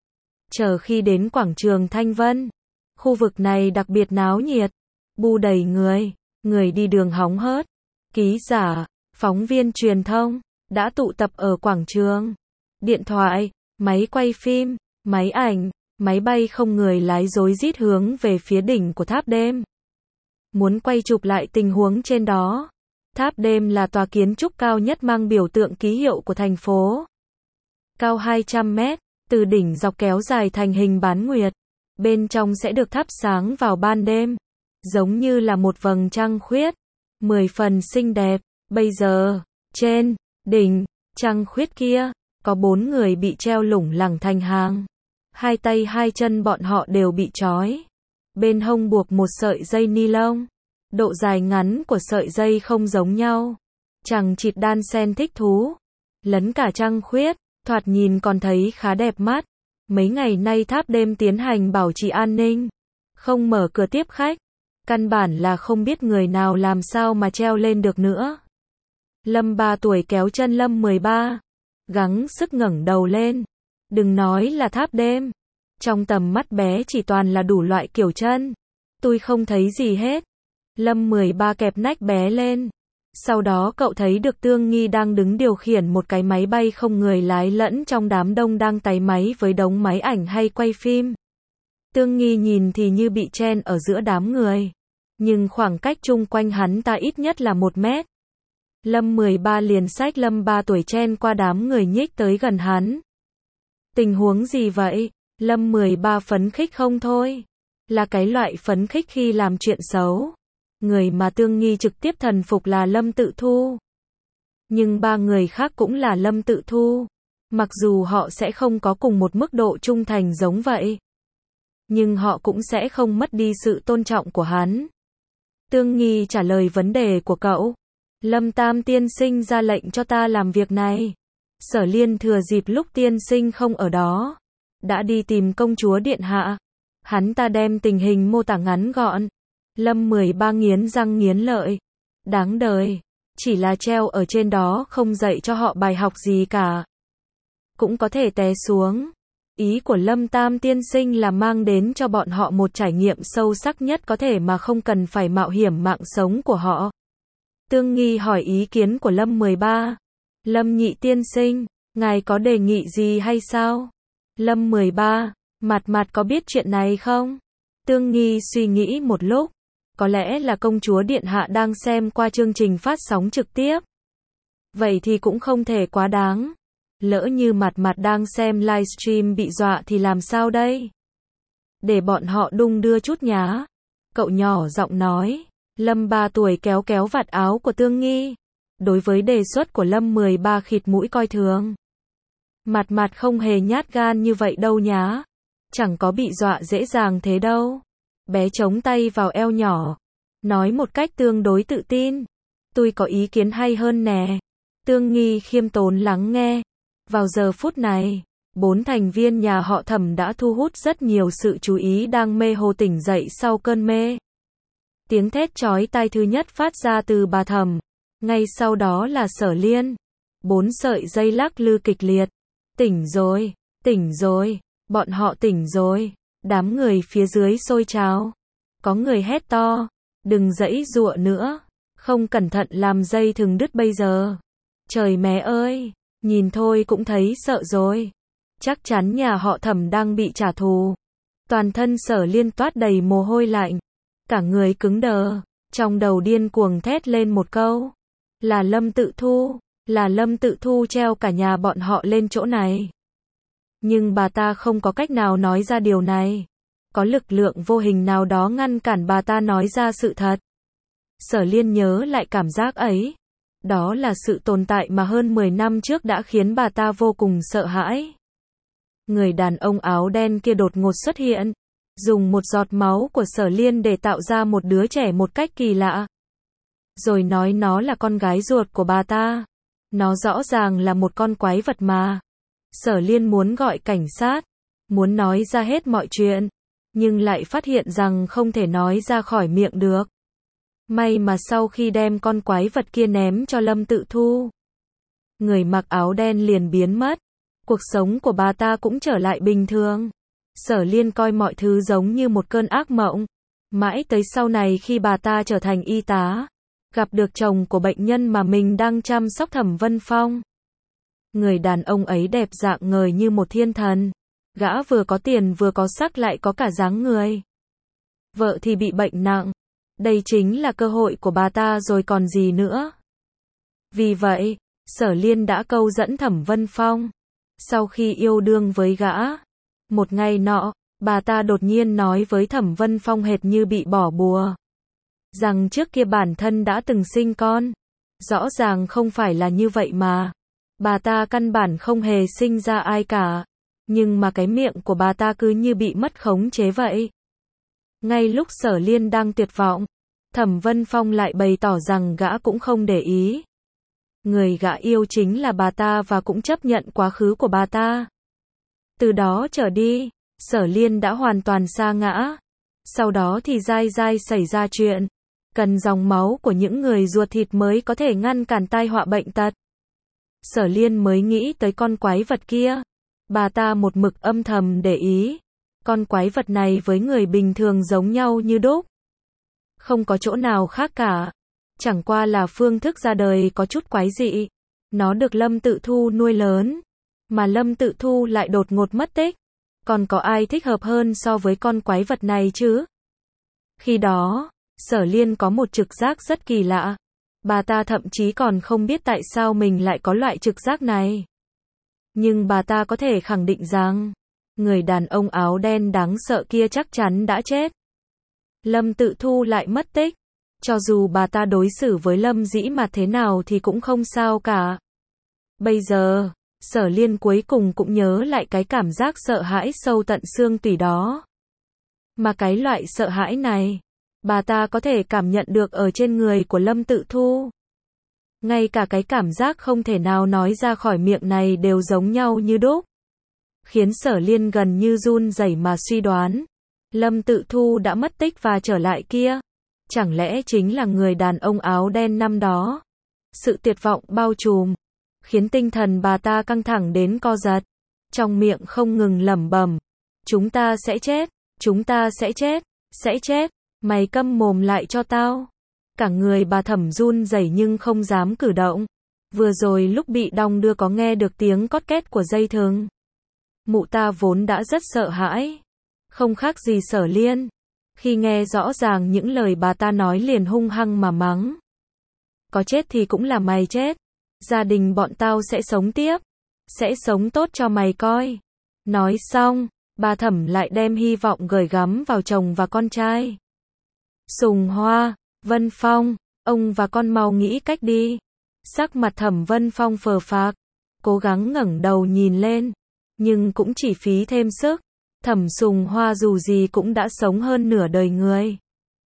Speaker 1: Chờ khi đến quảng trường Thanh Vân, khu vực này đặc biệt náo nhiệt, bu đầy người đi đường hóng hớt, ký giả, phóng viên truyền thông đã tụ tập ở quảng trường. Điện thoại, máy quay phim, máy ảnh, máy bay không người lái rối rít hướng về phía đỉnh của tháp đêm, muốn quay chụp lại tình huống trên đó. Tháp đêm là tòa kiến trúc cao nhất mang biểu tượng ký hiệu của thành phố. Cao 200 mét, từ đỉnh dọc kéo dài thành hình bán nguyệt. Bên trong sẽ được thắp sáng vào ban đêm, giống như là một vầng trăng khuyết, 10 phần xinh đẹp. Bây giờ, trên đỉnh trăng khuyết kia, có 4 người bị treo lủng lẳng thành hàng. Hai tay hai chân bọn họ đều bị trói. Bên hông buộc một sợi dây ni lông. Độ dài ngắn của sợi dây không giống nhau. Chằng chịt đan xen thích thú. Lấn cả trăng khuyết, thoạt nhìn còn thấy khá đẹp mắt. Mấy ngày nay tháp đêm tiến hành bảo trì an ninh, không mở cửa tiếp khách. Căn bản là không biết người nào làm sao mà treo lên được nữa. Lâm 3 tuổi kéo chân Lâm 13, gắng sức ngẩng đầu lên. Đừng nói là tháp đêm, trong tầm mắt bé chỉ toàn là đủ loại kiểu chân. Tôi không thấy gì hết. Lâm 13 kẹp nách bé lên. Sau đó cậu thấy được Tương Nghi đang đứng điều khiển một cái máy bay không người lái lẫn trong đám đông đang táy máy với đống máy ảnh hay quay phim. Tương Nghi nhìn thì như bị chen ở giữa đám người. Nhưng khoảng cách chung quanh hắn ta ít nhất là 1 mét. Lâm 13 liền xách Lâm 3 tuổi chen qua đám người nhích tới gần hắn. Tình huống gì vậy? Lâm 13 phấn khích không thôi. Là cái loại phấn khích khi làm chuyện xấu. Người mà Tương Nghi trực tiếp thần phục là Lâm Tự Thu. Nhưng 3 người khác cũng là Lâm Tự Thu. Mặc dù họ sẽ không có cùng một mức độ trung thành giống vậy. Nhưng họ cũng sẽ không mất đi sự tôn trọng của hắn. Tương Nghi trả lời vấn đề của cậu. Lâm Tam tiên sinh ra lệnh cho ta làm việc này. Sở Liên thừa dịp lúc tiên sinh không ở đó. Đã đi tìm công chúa điện hạ. Hắn ta đem tình hình mô tả ngắn gọn. Lâm 13 nghiến răng nghiến lợi. Đáng đời. Chỉ là treo ở trên đó không dạy cho họ bài học gì cả. Cũng có thể té xuống. Ý của Lâm Tam tiên sinh là mang đến cho bọn họ một trải nghiệm sâu sắc nhất có thể mà không cần phải mạo hiểm mạng sống của họ. Tương Nghi hỏi ý kiến của Lâm 13. Lâm nhị tiên sinh, ngài có đề nghị gì hay sao? Lâm 13, Mặt có biết chuyện này không? Tương Nghi suy nghĩ một lúc. Có lẽ là công chúa điện hạ đang xem qua chương trình phát sóng trực tiếp. Vậy thì cũng không thể quá đáng. Lỡ như Mặt đang xem livestream bị dọa thì làm sao đây? Để bọn họ đung đưa chút nhá. Cậu nhỏ giọng nói. Lâm 3 tuổi kéo kéo vạt áo của Tương Nghi. Đối với đề xuất của Lâm 13 khịt mũi coi thường. Mặt không hề nhát gan như vậy đâu nhá. Chẳng có bị dọa dễ dàng thế đâu. Bé chống tay vào eo nhỏ. Nói một cách tương đối tự tin. Tôi có ý kiến hay hơn nè. Tương Nghi khiêm tốn lắng nghe. Vào giờ phút này, 4 thành viên nhà họ Thẩm đã thu hút rất nhiều sự chú ý đang mê hồ tỉnh dậy sau cơn mê. Tiếng thét chói tai thứ nhất phát ra từ bà Thẩm. Ngay sau đó là Sở Liên. 4 sợi dây lắc lư kịch liệt. Tỉnh rồi, tỉnh rồi, bọn họ tỉnh rồi. Đám người phía dưới xôi trào. Có người hét to. Đừng giãy giụa nữa. Không cẩn thận làm dây thừng đứt bây giờ. Trời mẹ ơi, nhìn thôi cũng thấy sợ rồi. Chắc chắn nhà họ Thẩm đang bị trả thù. Toàn thân Sở Liên toát đầy mồ hôi lạnh. Cả người cứng đờ. Trong đầu điên cuồng thét lên một câu. Là Lâm Tự Thu. Là Lâm Tự Thu treo cả nhà bọn họ lên chỗ này. Nhưng bà ta không có cách nào nói ra điều này. Có lực lượng vô hình nào đó ngăn cản bà ta nói ra sự thật. Sở Liên nhớ lại cảm giác ấy. Đó là sự tồn tại mà hơn 10 năm trước đã khiến bà ta vô cùng sợ hãi. Người đàn ông áo đen kia đột ngột xuất hiện. Dùng một giọt máu của Sở Liên để tạo ra một đứa trẻ một cách kỳ lạ. Rồi nói nó là con gái ruột của bà ta. Nó rõ ràng là một con quái vật mà. Sở Liên muốn gọi cảnh sát. Muốn nói ra hết mọi chuyện. Nhưng lại phát hiện rằng không thể nói ra khỏi miệng được. May mà sau khi đem con quái vật kia ném cho Lâm Tự Thu. Người mặc áo đen liền biến mất. Cuộc sống của bà ta cũng trở lại bình thường. Sở Liên coi mọi thứ giống như một cơn ác mộng. Mãi tới sau này khi bà ta trở thành y tá. Gặp được chồng của bệnh nhân mà mình đang chăm sóc Thẩm Vân Phong. Người đàn ông ấy đẹp dạng ngời như một thiên thần. Gã vừa có tiền vừa có sắc lại có cả dáng người. Vợ thì bị bệnh nặng. Đây chính là cơ hội của bà ta rồi còn gì nữa. Vì vậy, Sở Liên đã câu dẫn Thẩm Vân Phong. Sau khi yêu đương với gã, một ngày nọ, bà ta đột nhiên nói với Thẩm Vân Phong hệt như bị bỏ bùa. Rằng trước kia bản thân đã từng sinh con. Rõ ràng không phải là như vậy mà. Bà ta căn bản không hề sinh ra ai cả. Nhưng mà cái miệng của bà ta cứ như bị mất khống chế vậy. Ngay lúc Sở Liên đang tuyệt vọng, Thẩm Vân Phong lại bày tỏ rằng gã cũng không để ý. Người gã yêu chính là bà ta và cũng chấp nhận quá khứ của bà ta. Từ đó trở đi, Sở Liên đã hoàn toàn sa ngã. Sau đó thì dai xảy ra chuyện. Cần dòng máu của những người ruột thịt mới có thể ngăn cản tai họa bệnh tật. Sở Liên mới nghĩ tới con quái vật kia. Bà ta một mực âm thầm để ý. Con quái vật này với người bình thường giống nhau như đúc. Không có chỗ nào khác cả. Chẳng qua là phương thức ra đời có chút quái dị. Nó được Lâm Tự Thu nuôi lớn. Mà Lâm Tự Thu lại đột ngột mất tích. Còn có ai thích hợp hơn so với con quái vật này chứ? Khi đó, Sở Liên có một trực giác rất kỳ lạ. Bà ta thậm chí còn không biết tại sao mình lại có loại trực giác này. Nhưng bà ta có thể khẳng định rằng, người đàn ông áo đen đáng sợ kia chắc chắn đã chết. Lâm Tự Thu lại mất tích. Cho dù bà ta đối xử với Lâm Dĩ Mạt thế nào thì cũng không sao cả. Bây giờ, Sở Liên cuối cùng cũng nhớ lại cái cảm giác sợ hãi sâu tận xương tủy đó. Mà cái loại sợ hãi này, bà ta có thể cảm nhận được ở trên người của Lâm Tự Thu. Ngay cả cái cảm giác không thể nào nói ra khỏi miệng này đều giống nhau như đúc. Khiến Sở Liên gần như run rẩy mà suy đoán. Lâm Tự Thu đã mất tích và trở lại kia. Chẳng lẽ chính là người đàn ông áo đen năm đó? Sự tuyệt vọng bao trùm, khiến tinh thần bà ta căng thẳng đến co giật. Trong miệng không ngừng lẩm bẩm. Chúng ta sẽ chết, chúng ta sẽ chết, sẽ chết, mày câm mồm lại cho tao. Cả người bà Thẩm run rẩy nhưng không dám cử động. Vừa rồi lúc bị đong đưa có nghe được tiếng cót két của dây thừng. Mụ ta vốn đã rất sợ hãi. Không khác gì Sở Liên. Khi nghe rõ ràng những lời bà ta nói liền hung hăng mà mắng. Có chết thì cũng là mày chết. Gia đình bọn tao sẽ sống tiếp. Sẽ sống tốt cho mày coi. Nói xong, bà Thẩm lại đem hy vọng gửi gắm vào chồng và con trai. Sùng Hoa, Vân Phong, ông và con mau nghĩ cách đi. Sắc mặt Thẩm Vân Phong phờ phạc, cố gắng ngẩng đầu nhìn lên, nhưng cũng chỉ phí thêm sức. Thẩm Sùng Hoa dù gì cũng đã sống hơn nửa đời người.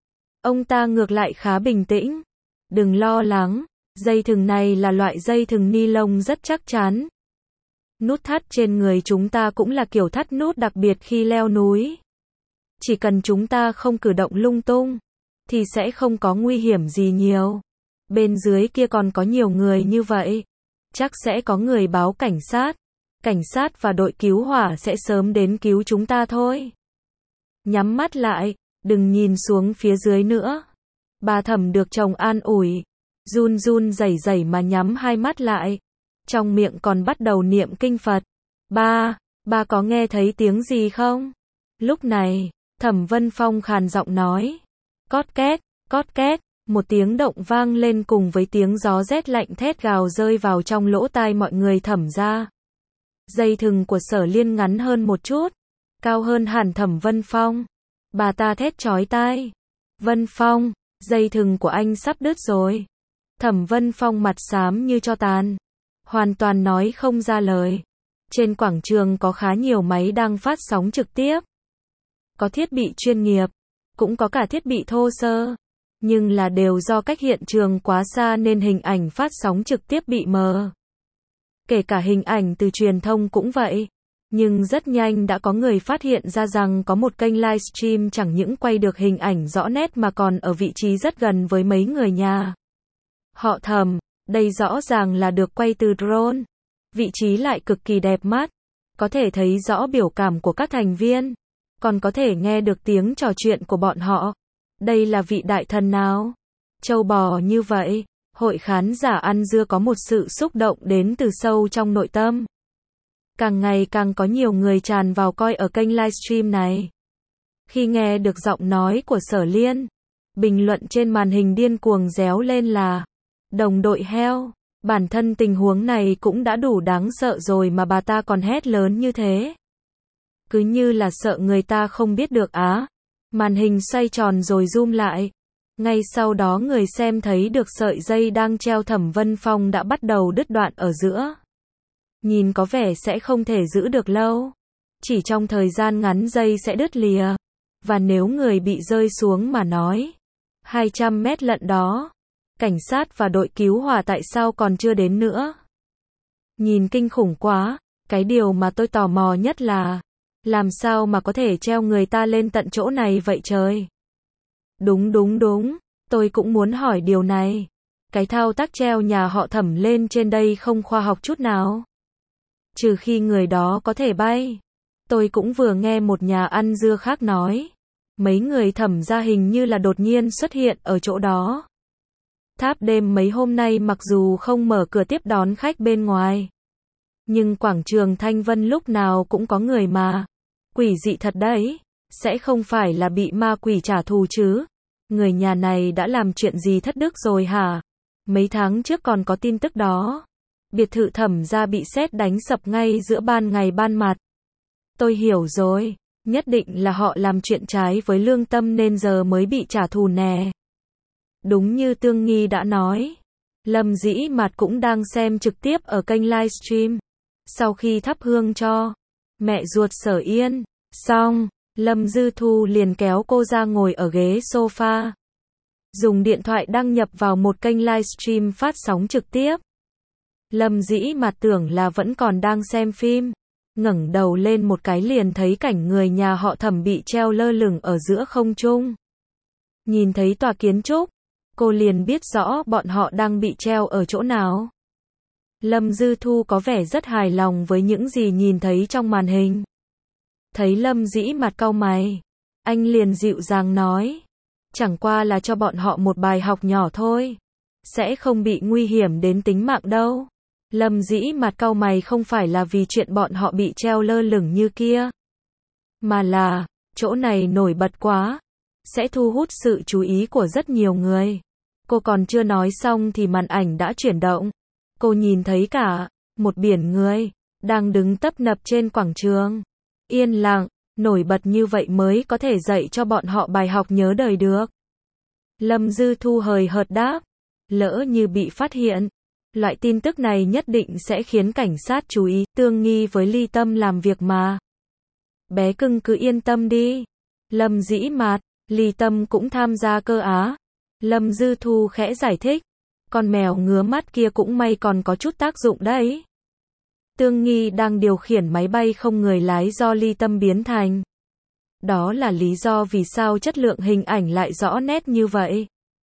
Speaker 1: Ông ta ngược lại khá bình tĩnh. Đừng lo lắng, dây thừng này là loại dây thừng ni lông rất chắc chắn. Nút thắt trên người chúng ta cũng là kiểu thắt nút đặc biệt khi leo núi. Chỉ cần chúng ta không cử động lung tung, thì sẽ không có nguy hiểm gì nhiều. Bên dưới kia còn có nhiều người như vậy. Chắc sẽ có người báo cảnh sát. Cảnh sát và đội cứu hỏa sẽ sớm đến cứu chúng ta thôi. Nhắm mắt lại, đừng nhìn xuống phía dưới nữa. Bà Thẩm được chồng an ủi, run run rẩy rẩy mà nhắm hai mắt lại. Trong miệng còn bắt đầu niệm kinh Phật. Ba có nghe thấy tiếng gì không? Lúc này, Thẩm Vân Phong khàn giọng nói. Cót két, một tiếng động vang lên cùng với tiếng gió rét lạnh thét gào rơi vào trong lỗ tai mọi người Thẩm ra. Dây thừng của Sở Liên ngắn hơn một chút, cao hơn hẳn Thẩm Vân Phong. Bà ta thét chói tai. Vân Phong, dây thừng của anh sắp đứt rồi. Thẩm Vân Phong mặt xám như tro tàn, hoàn toàn nói không ra lời. Trên quảng trường có khá nhiều máy đang phát sóng trực tiếp. Có thiết bị chuyên nghiệp, cũng có cả thiết bị thô sơ. Nhưng là đều do cách hiện trường quá xa nên hình ảnh phát sóng trực tiếp bị mờ. Kể cả hình ảnh từ truyền thông cũng vậy. Nhưng rất nhanh đã có người phát hiện ra rằng có một kênh livestream chẳng những quay được hình ảnh rõ nét mà còn ở vị trí rất gần với mấy người nhà họ Thẩm. Đây rõ ràng là được quay từ drone. Vị trí lại cực kỳ đẹp mắt. Có thể thấy rõ biểu cảm của các thành viên. Còn có thể nghe được tiếng trò chuyện của bọn họ. Đây là vị đại thần nào? Châu bò như vậy. Hội khán giả ăn dưa có một sự xúc động đến từ sâu trong nội tâm. Càng ngày càng có nhiều người tràn vào coi ở kênh livestream này. Khi nghe được giọng nói của Sở Liên, bình luận trên màn hình điên cuồng réo lên là đồng đội heo. Bản thân tình huống này cũng đã đủ đáng sợ rồi mà bà ta còn hét lớn như thế. Cứ như là sợ người ta không biết được á. Màn hình xoay tròn rồi zoom lại. Ngay sau đó người xem thấy được sợi dây đang treo Thẩm Vân Phong đã bắt đầu đứt đoạn ở giữa. Nhìn có vẻ sẽ không thể giữ được lâu. Chỉ trong thời gian ngắn dây sẽ đứt lìa. Và nếu người bị rơi xuống mà nói 200 mét lận đó. Cảnh sát và đội cứu hỏa tại sao còn chưa đến nữa? Nhìn kinh khủng quá. Cái điều mà tôi tò mò nhất là làm sao mà có thể treo người ta lên tận chỗ này vậy trời? Đúng. Tôi cũng muốn hỏi điều này. Cái thao tác treo nhà họ Thẩm lên trên đây không khoa học chút nào. Trừ khi người đó có thể bay. Tôi cũng vừa nghe một nhà ăn dưa khác nói. Mấy người Thẩm gia hình như là đột nhiên xuất hiện ở chỗ đó. Tháp đêm mấy hôm nay mặc dù không mở cửa tiếp đón khách bên ngoài. Nhưng quảng trường Thanh Vân lúc nào cũng có người mà. quỷ dị thật đấy. Sẽ không phải là bị ma quỷ trả thù chứ? Người nhà này đã làm chuyện gì thất đức rồi hả? Mấy tháng trước còn có tin tức đó. Biệt thự Thẩm gia bị sét đánh sập ngay giữa ban ngày ban mặt. Tôi hiểu rồi. Nhất định là họ làm chuyện trái với lương tâm nên giờ mới bị trả thù nè. Đúng như Tương Nghi đã nói. Lâm Dĩ Mạt cũng đang xem trực tiếp ở kênh livestream. Sau khi thắp hương cho mẹ ruột Sở Yên, xong, Lâm Dư Thu liền kéo cô ra ngồi ở ghế sofa. Dùng điện thoại đăng nhập vào một kênh livestream phát sóng trực tiếp. Lâm Dĩ Mạt tưởng là vẫn còn đang xem phim. Ngẩng đầu lên một cái liền thấy cảnh người nhà họ Thẩm bị treo lơ lửng ở giữa không trung. Nhìn thấy tòa kiến trúc, cô liền biết rõ bọn họ đang bị treo ở chỗ nào. Lâm Dư Thu có vẻ rất hài lòng với những gì nhìn thấy trong màn hình. Thấy Lâm Dĩ Mạt cau mày, anh liền dịu dàng nói, chẳng qua là cho bọn họ một bài học nhỏ thôi, sẽ không bị nguy hiểm đến tính mạng đâu. Lâm Dĩ Mạt cau mày không phải là vì chuyện bọn họ bị treo lơ lửng như kia, mà là, chỗ này nổi bật quá, sẽ thu hút sự chú ý của rất nhiều người. Cô còn chưa nói xong thì màn ảnh đã chuyển động. Cô nhìn thấy cả một biển người đang đứng tấp nập trên quảng trường. Yên lặng, nổi bật như vậy mới có thể dạy cho bọn họ bài học nhớ đời được. Lâm Dư Thu hời hợt đáp, lỡ như bị phát hiện, loại tin tức này nhất định sẽ khiến cảnh sát chú ý. Tương Nghi với Ly Tâm làm việc mà. Bé cưng cứ yên tâm đi. Lâm Dĩ Mạt, Ly Tâm cũng tham gia cơ á. Lâm Dư Thu khẽ giải thích, con mèo ngứa mắt kia cũng may còn có chút tác dụng đấy. Tương Nghi đang điều khiển máy bay không người lái do Ly Tâm biến thành. Đó là lý do vì sao chất lượng hình ảnh lại rõ nét như vậy.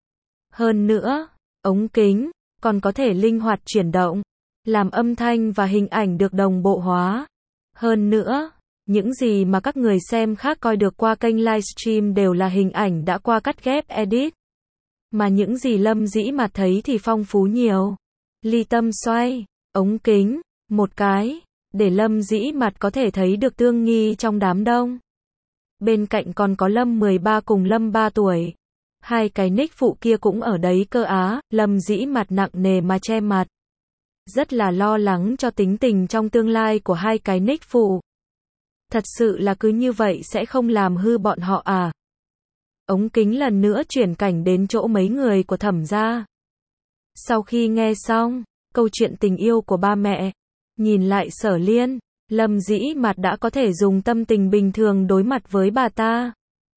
Speaker 1: Hơn nữa, ống kính còn có thể linh hoạt chuyển động, làm âm thanh và hình ảnh được đồng bộ hóa. Hơn nữa, những gì mà các người xem khác coi được qua kênh livestream đều là hình ảnh đã qua cắt ghép edit. Mà những gì Lâm Dĩ Mạt thấy thì phong phú nhiều. Ly Tâm xoay ống kính một cái, để Lâm Dĩ Mạt có thể thấy được Tương Nghi trong đám đông. Bên cạnh còn có Lâm 13 cùng Lâm 3 tuổi. Hai cái nick phụ kia cũng ở đấy cơ á. Lâm Dĩ Mạt nặng nề mà che mặt. Rất là lo lắng cho tính tình trong tương lai của hai cái nick phụ. Thật sự là cứ như vậy sẽ không làm hư bọn họ à? Ống kính lần nữa chuyển cảnh đến chỗ mấy người của Thẩm gia. Sau khi nghe xong câu chuyện tình yêu của ba mẹ, nhìn lại Sở Liên, Lâm Dĩ Mạt đã có thể dùng tâm tình bình thường đối mặt với bà ta.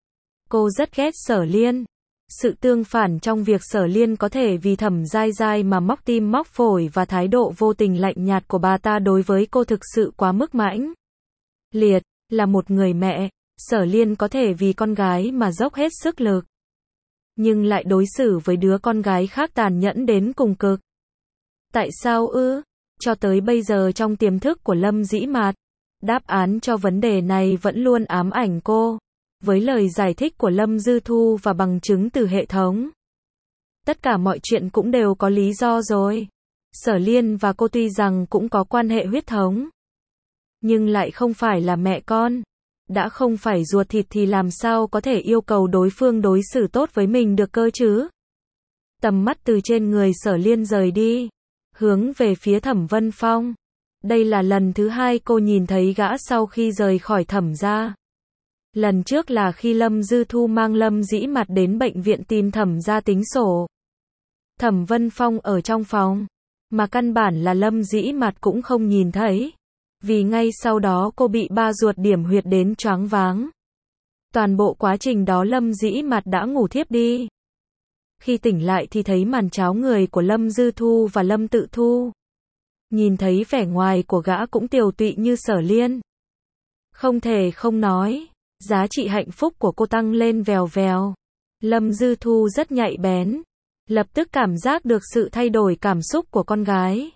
Speaker 1: Cô rất ghét Sở Liên. Sự tương phản trong việc Sở Liên có thể vì Thẩm Giai Giai mà móc tim móc phổi và thái độ vô tình lạnh nhạt của bà ta đối với cô thực sự quá mức mãnh liệt. Là một người mẹ, Sở Liên có thể vì con gái mà dốc hết sức lực, nhưng lại đối xử với đứa con gái khác tàn nhẫn đến cùng cực. Tại sao ư? Cho tới bây giờ trong tiềm thức của Lâm Dĩ Mạt, đáp án cho vấn đề này vẫn luôn ám ảnh cô. Với lời giải thích của Lâm Dư Thu và bằng chứng từ hệ thống, tất cả mọi chuyện cũng đều có lý do rồi. Sở Liên và cô tuy rằng cũng có quan hệ huyết thống, nhưng lại không phải là mẹ con. Đã không phải ruột thịt thì làm sao có thể yêu cầu đối phương đối xử tốt với mình được cơ chứ? Tầm mắt từ trên người Sở Liên rời đi, hướng về phía Thẩm Vân Phong. Đây là lần thứ hai cô nhìn thấy gã sau khi rời khỏi Thẩm gia. Lần trước là khi Lâm Dư Thu mang Lâm Dĩ Mạt đến bệnh viện tìm Thẩm gia tính sổ. Thẩm Vân Phong ở trong phòng, mà căn bản là Lâm Dĩ Mạt cũng không nhìn thấy. Vì ngay sau đó cô bị ba ruột điểm huyệt đến choáng váng. Toàn bộ quá trình đó Lâm Dĩ Mạt đã ngủ thiếp đi. Khi tỉnh lại thì thấy màn tráo người của Lâm Dư Thu và Lâm Tự Thu. Nhìn thấy vẻ ngoài của gã cũng tiều tụy như Sở Liên. Không thể không nói, giá trị hạnh phúc của cô tăng lên vèo vèo. Lâm Dư Thu rất nhạy bén, lập tức cảm giác được sự thay đổi cảm xúc của con gái.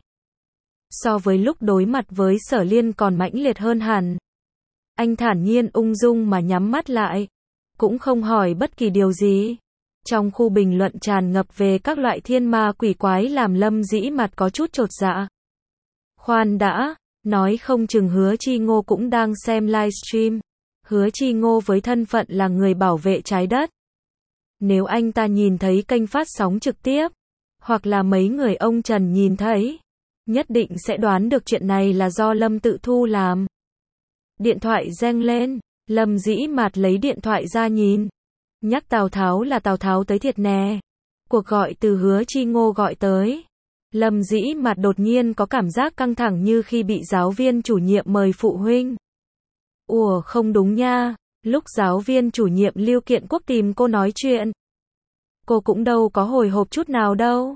Speaker 1: So với lúc đối mặt với Sở Liên còn mãnh liệt hơn hẳn. Anh thản nhiên ung dung mà nhắm mắt lại, cũng không hỏi bất kỳ điều gì. Trong khu bình luận tràn ngập về các loại thiên ma quỷ quái làm Lâm Dĩ Mạt có chút chột dạ. Khoan đã, nói không chừng Hứa Chi Ngô cũng đang xem livestream. Hứa Chi Ngô với thân phận là người bảo vệ trái đất. Nếu anh ta nhìn thấy kênh phát sóng trực tiếp, hoặc là mấy người ông Trần nhìn thấy, nhất định sẽ đoán được chuyện này là do Lâm Tự Thu làm. Điện thoại reng lên, Lâm Dĩ Mạt lấy điện thoại ra nhìn. Nhắc Tào Tháo là Tào Tháo tới thiệt nè. Cuộc gọi từ Hứa Chi Ngô gọi tới. Lâm Dĩ Mạt đột nhiên có cảm giác căng thẳng như khi bị giáo viên chủ nhiệm mời phụ huynh. Ủa không đúng nha, lúc giáo viên chủ nhiệm Lưu Kiện Quốc tìm cô nói chuyện, cô cũng đâu có hồi hộp chút nào đâu.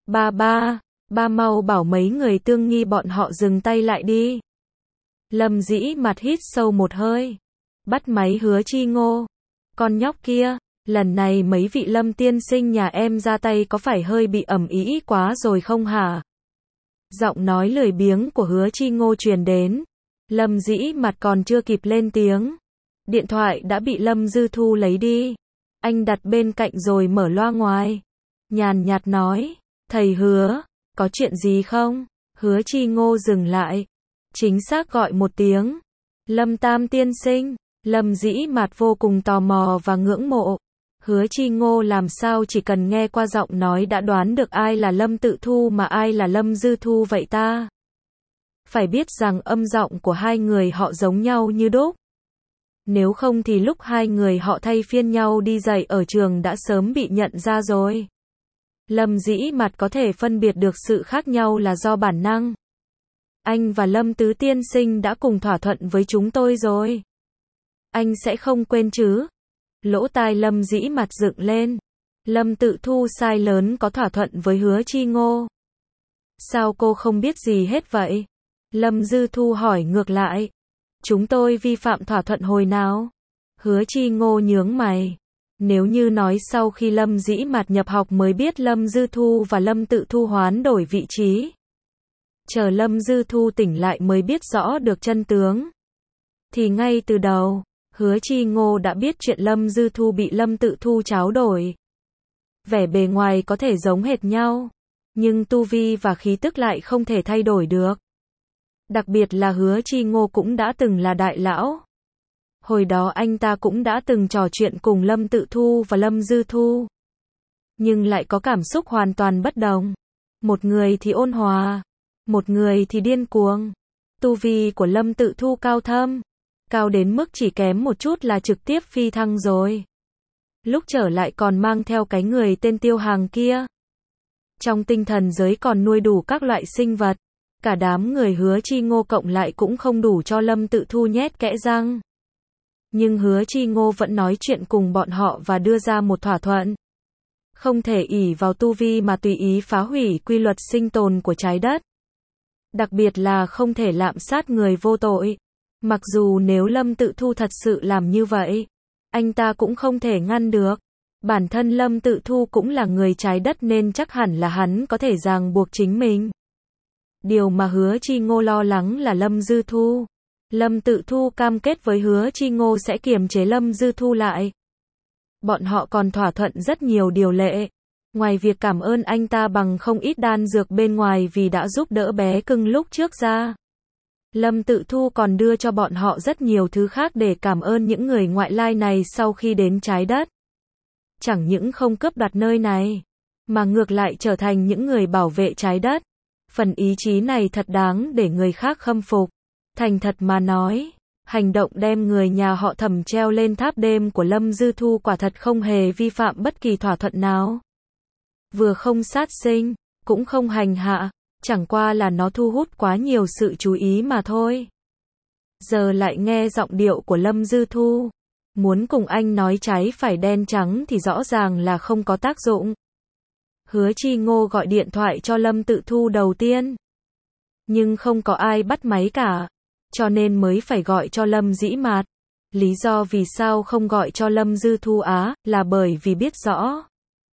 Speaker 1: Ba mau bảo mấy người tương nghi bọn họ dừng tay lại đi. Lâm Dĩ Mạt hít sâu một hơi, bắt máy Hứa Chi Ngô. Con nhóc kia, lần này mấy vị Lâm tiên sinh nhà em ra tay có phải hơi bị ầm ĩ quá rồi không hả? Giọng nói lười biếng của Hứa Chi Ngô truyền đến. Lâm Dĩ Mạt còn chưa kịp lên tiếng, điện thoại đã bị Lâm Dư Thu lấy đi. Anh đặt bên cạnh rồi mở loa ngoài, nhàn nhạt nói, thầy Hứa, có chuyện gì không? Hứa Chi Ngô dừng lại, chính xác gọi một tiếng, Lâm Tam tiên sinh. Lâm Dĩ Mạt vô cùng tò mò và ngưỡng mộ. Hứa Chi Ngô làm sao chỉ cần nghe qua giọng nói đã đoán được ai là Lâm Tự Thu mà ai là Lâm Dư Thu vậy ta? Phải biết rằng âm giọng của hai người họ giống nhau như đúc. Nếu không thì lúc hai người họ thay phiên nhau đi dạy ở trường đã sớm bị nhận ra rồi. Lâm Dĩ Mạt có thể phân biệt được sự khác nhau là do bản năng. Anh và Lâm Tứ tiên sinh đã cùng thỏa thuận với chúng tôi rồi. Anh sẽ không quên chứ? Lỗ tai Lâm Dĩ Mạt dựng lên. Lâm Tự Thu sai lớn có thỏa thuận với Hứa Chi Ngô. Sao cô không biết gì hết vậy? Lâm Dư Thu hỏi ngược lại. Chúng tôi vi phạm thỏa thuận hồi nào? Hứa Chi Ngô nhướng mày. Nếu như nói sau khi Lâm Dĩ Mạt nhập học mới biết Lâm Dư Thu và Lâm Tự Thu hoán đổi vị trí, chờ Lâm Dư Thu tỉnh lại mới biết rõ được chân tướng, thì ngay từ đầu, Hứa Chi Ngô đã biết chuyện Lâm Dư Thu bị Lâm Tự Thu tráo đổi. Vẻ bề ngoài có thể giống hệt nhau, nhưng tu vi và khí tức lại không thể thay đổi được. Đặc biệt là Hứa Chi Ngô cũng đã từng là đại lão. Hồi đó anh ta cũng đã từng trò chuyện cùng Lâm Tự Thu và Lâm Dư Thu. Nhưng lại có cảm xúc hoàn toàn bất đồng. Một người thì ôn hòa, một người thì điên cuồng. Tu vi của Lâm Tự Thu cao thâm, cao đến mức chỉ kém một chút là trực tiếp phi thăng rồi. Lúc trở lại còn mang theo cái người tên Tiêu Hàng kia. Trong tinh thần giới còn nuôi đủ các loại sinh vật. Cả đám người Hứa Chi Ngô cộng lại cũng không đủ cho Lâm Tự Thu nhét kẽ răng. Nhưng Hứa Chi Ngô vẫn nói chuyện cùng bọn họ và đưa ra một thỏa thuận. Không thể ỷ vào tu vi mà tùy ý phá hủy quy luật sinh tồn của trái đất. Đặc biệt là không thể lạm sát người vô tội. Mặc dù nếu Lâm Tự Thu thật sự làm như vậy, anh ta cũng không thể ngăn được. Bản thân Lâm Tự Thu cũng là người trái đất nên chắc hẳn là hắn có thể ràng buộc chính mình. Điều mà Hứa Chi Ngô lo lắng là Lâm Dư Thu. Lâm Tự Thu cam kết với Hứa Chi Ngô sẽ kiềm chế Lâm Dư Thu lại. Bọn họ còn thỏa thuận rất nhiều điều lệ. Ngoài việc cảm ơn anh ta bằng không ít đan dược bên ngoài vì đã giúp đỡ bé cưng lúc trước ra, Lâm Tự Thu còn đưa cho bọn họ rất nhiều thứ khác để cảm ơn những người ngoại lai này sau khi đến trái đất. Chẳng những không cướp đoạt nơi này, mà ngược lại trở thành những người bảo vệ trái đất. Phần ý chí này thật đáng để người khác khâm phục. Thành thật mà nói, hành động đem người nhà họ Thẩm treo lên tháp đêm của Lâm Dư Thu quả thật không hề vi phạm bất kỳ thỏa thuận nào. Vừa không sát sinh, cũng không hành hạ, chẳng qua là nó thu hút quá nhiều sự chú ý mà thôi. Giờ lại nghe giọng điệu của Lâm Dư Thu, muốn cùng anh nói trái phải đen trắng thì rõ ràng là không có tác dụng. Hứa Chi Ngô gọi điện thoại cho Lâm Tự Thu đầu tiên, nhưng không có ai bắt máy cả, cho nên mới phải gọi cho Lâm Dĩ Mạt. Lý do vì sao không gọi cho Lâm Dư Thu á, là bởi vì biết rõ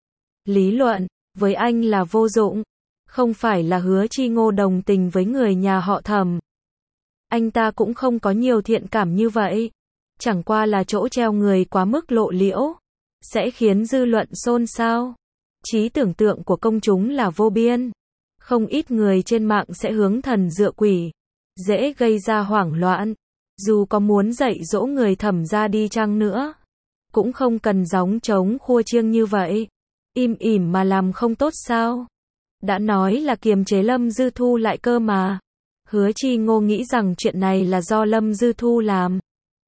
Speaker 1: lý luận với anh là vô dụng. Không phải là Hứa Chi Ngô đồng tình với người nhà họ Thẩm. Anh ta cũng không có nhiều thiện cảm như vậy. Chẳng qua là chỗ treo người quá mức lộ liễu, sẽ khiến dư luận xôn xao. Trí tưởng tượng của công chúng là vô biên. Không ít người trên mạng sẽ hướng thần dựa quỷ, dễ gây ra hoảng loạn. Dù có muốn dạy dỗ người Thẩm gia đi chăng nữa, cũng không cần gióng trống khua chiêng như vậy. Im ỉm mà làm không tốt sao? Đã nói là kiềm chế Lâm Dư Thu lại cơ mà. Hứa Chi Ngô nghĩ rằng chuyện này là do Lâm Dư Thu làm.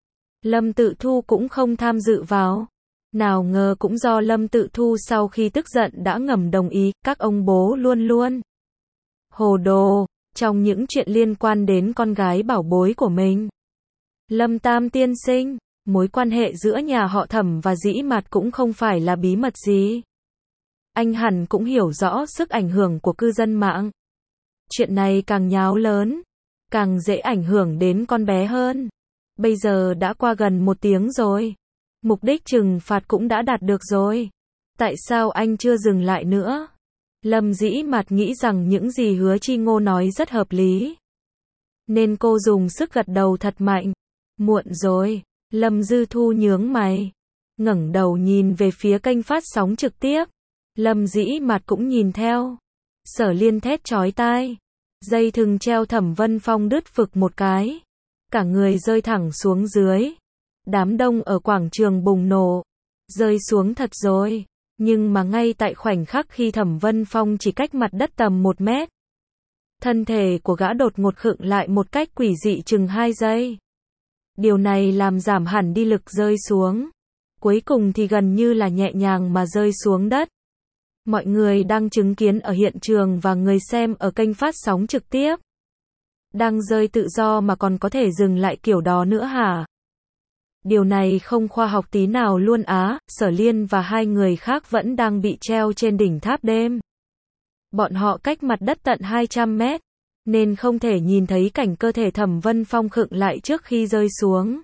Speaker 1: Lâm Tự Thu cũng không tham dự vào. Nào ngờ cũng do Lâm Tự Thu sau khi tức giận đã ngầm đồng ý, các ông bố luôn luôn hồ đồ, trong những chuyện liên quan đến con gái bảo bối của mình. Lâm Tam tiên sinh, mối quan hệ giữa nhà họ Thẩm và Dĩ Mạt cũng không phải là bí mật gì. Anh hẳn cũng hiểu rõ sức ảnh hưởng của cư dân mạng. Chuyện này càng nháo lớn, càng dễ ảnh hưởng đến con bé hơn. Bây giờ đã qua gần 1 tiếng rồi. Mục đích trừng phạt cũng đã đạt được rồi. Tại sao anh chưa dừng lại nữa? Lâm Dĩ Mạt nghĩ rằng những gì Hứa Chi Ngô nói rất hợp lý. Nên cô dùng sức gật đầu thật mạnh. Muộn rồi. Lâm Dư Thu nhướng mày, ngẩng đầu nhìn về phía kênh phát sóng trực tiếp. Lâm Dĩ Mạt cũng nhìn theo. Sở Liên thét chói tai. Dây thừng treo Thẩm Vân Phong đứt phực một cái. Cả người rơi thẳng xuống dưới. Đám đông ở quảng trường bùng nổ. Rơi xuống thật rồi. Nhưng mà ngay tại khoảnh khắc khi Thẩm Vân Phong chỉ cách mặt đất tầm 1 mét. Thân thể của gã đột ngột khựng lại một cách quỷ dị chừng 2 giây. Điều này làm giảm hẳn đi lực rơi xuống. Cuối cùng thì gần như là nhẹ nhàng mà rơi xuống đất. Mọi người đang chứng kiến ở hiện trường và người xem ở kênh phát sóng trực tiếp. Đang rơi tự do mà còn có thể dừng lại kiểu đó nữa hả? Điều này không khoa học tí nào luôn á. Sở Liên và 2 người khác vẫn đang bị treo trên đỉnh tháp đêm. Bọn họ cách mặt đất tận 200 mét. Nên không thể nhìn thấy cảnh cơ thể Thẩm Vân Phong khựng lại trước khi rơi xuống.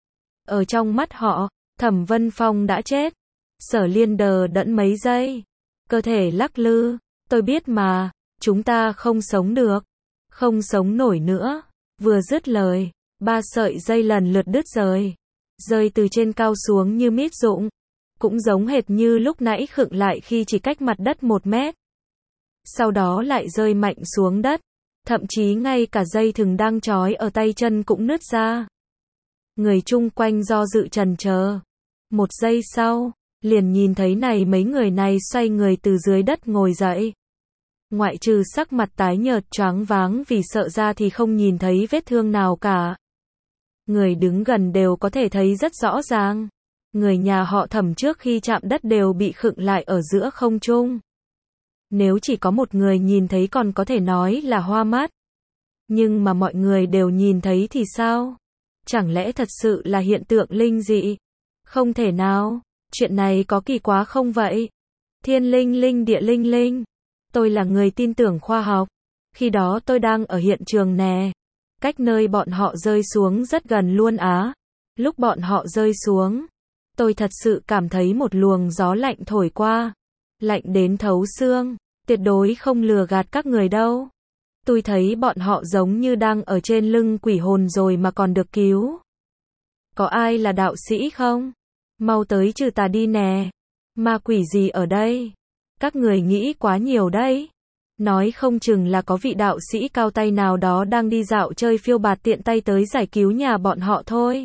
Speaker 1: Ở trong mắt họ, Thẩm Vân Phong đã chết. Sở Liên đờ đẫn mấy giây. Cơ thể lắc lư. Tôi biết mà, chúng ta không sống được. Không sống nổi nữa. Vừa dứt lời, 3 sợi dây lần lượt đứt rời. Rơi từ trên cao xuống như mít rụng. Cũng giống hệt như lúc nãy khựng lại khi chỉ cách mặt đất 1 mét. Sau đó lại rơi mạnh xuống đất. Thậm chí ngay cả dây thừng đang trói ở tay chân cũng nứt ra. Người chung quanh do dự trần chờ. 1 giây sau, liền nhìn thấy mấy người này xoay người từ dưới đất ngồi dậy. Ngoại trừ sắc mặt tái nhợt choáng váng vì sợ ra thì không nhìn thấy vết thương nào cả. Người đứng gần đều có thể thấy rất rõ ràng. Người nhà họ Thẩm trước khi chạm đất đều bị khựng lại ở giữa không trung. Nếu chỉ có một người nhìn thấy còn có thể nói là hoa mắt. Nhưng mà mọi người đều nhìn thấy thì sao? Chẳng lẽ thật sự là hiện tượng linh dị? Không thể nào. Chuyện này có kỳ quá không vậy? Thiên linh linh địa linh linh. Tôi là người tin tưởng khoa học. Khi đó tôi đang ở hiện trường nè. Cách nơi bọn họ rơi xuống rất gần luôn á. Lúc bọn họ rơi xuống, tôi thật sự cảm thấy một luồng gió lạnh thổi qua. Lạnh đến thấu xương. Tuyệt đối không lừa gạt các người đâu. Tôi thấy bọn họ giống như đang ở trên lưng quỷ hồn rồi mà còn được cứu. Có ai là đạo sĩ không? Mau tới trừ tà đi nè. Ma quỷ gì ở đây? Các người nghĩ quá nhiều đấy. Nói không chừng là có vị đạo sĩ cao tay nào đó đang đi dạo chơi phiêu bạt tiện tay tới giải cứu nhà bọn họ thôi.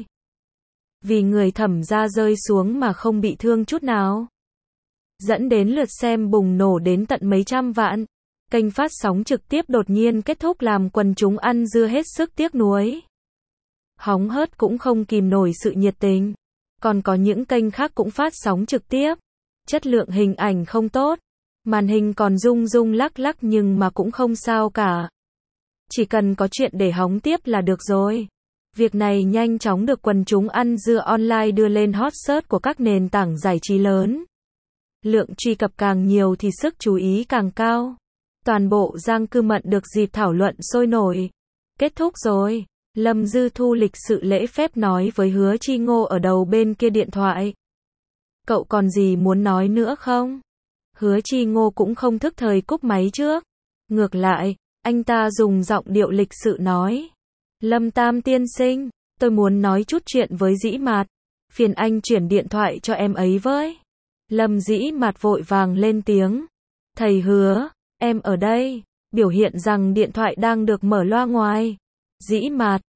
Speaker 1: Vì người Thẩm gia rơi xuống mà không bị thương chút nào. Dẫn đến lượt xem bùng nổ đến tận mấy trăm vạn. Kênh phát sóng trực tiếp đột nhiên kết thúc làm quần chúng ăn dưa hết sức tiếc nuối. Hóng hớt cũng không kìm nổi sự nhiệt tình. Còn có những kênh khác cũng phát sóng trực tiếp. Chất lượng hình ảnh không tốt. Màn hình còn rung rung lắc lắc nhưng mà cũng không sao cả. Chỉ cần có chuyện để hóng tiếp là được rồi. Việc này nhanh chóng được quần chúng ăn dưa online đưa lên hot search của các nền tảng giải trí lớn. Lượng truy cập càng nhiều thì sức chú ý càng cao. Toàn bộ Giang Cư Mận được dịp thảo luận sôi nổi. Kết thúc rồi. Lâm Dư Thu lịch sự lễ phép nói với Hứa Chi Ngô ở đầu bên kia điện thoại. Cậu còn gì muốn nói nữa không? Hứa Chi Ngô cũng không thức thời cúp máy trước. Ngược lại, anh ta dùng giọng điệu lịch sự nói. Lâm Tam tiên sinh, tôi muốn nói chút chuyện với Dĩ Mạt. Phiền anh chuyển điện thoại cho em ấy với. Lâm Dĩ Mạt vội vàng lên tiếng. Thầy Hứa, em ở đây. Biểu hiện rằng điện thoại đang được mở loa ngoài. Dĩ Mạt,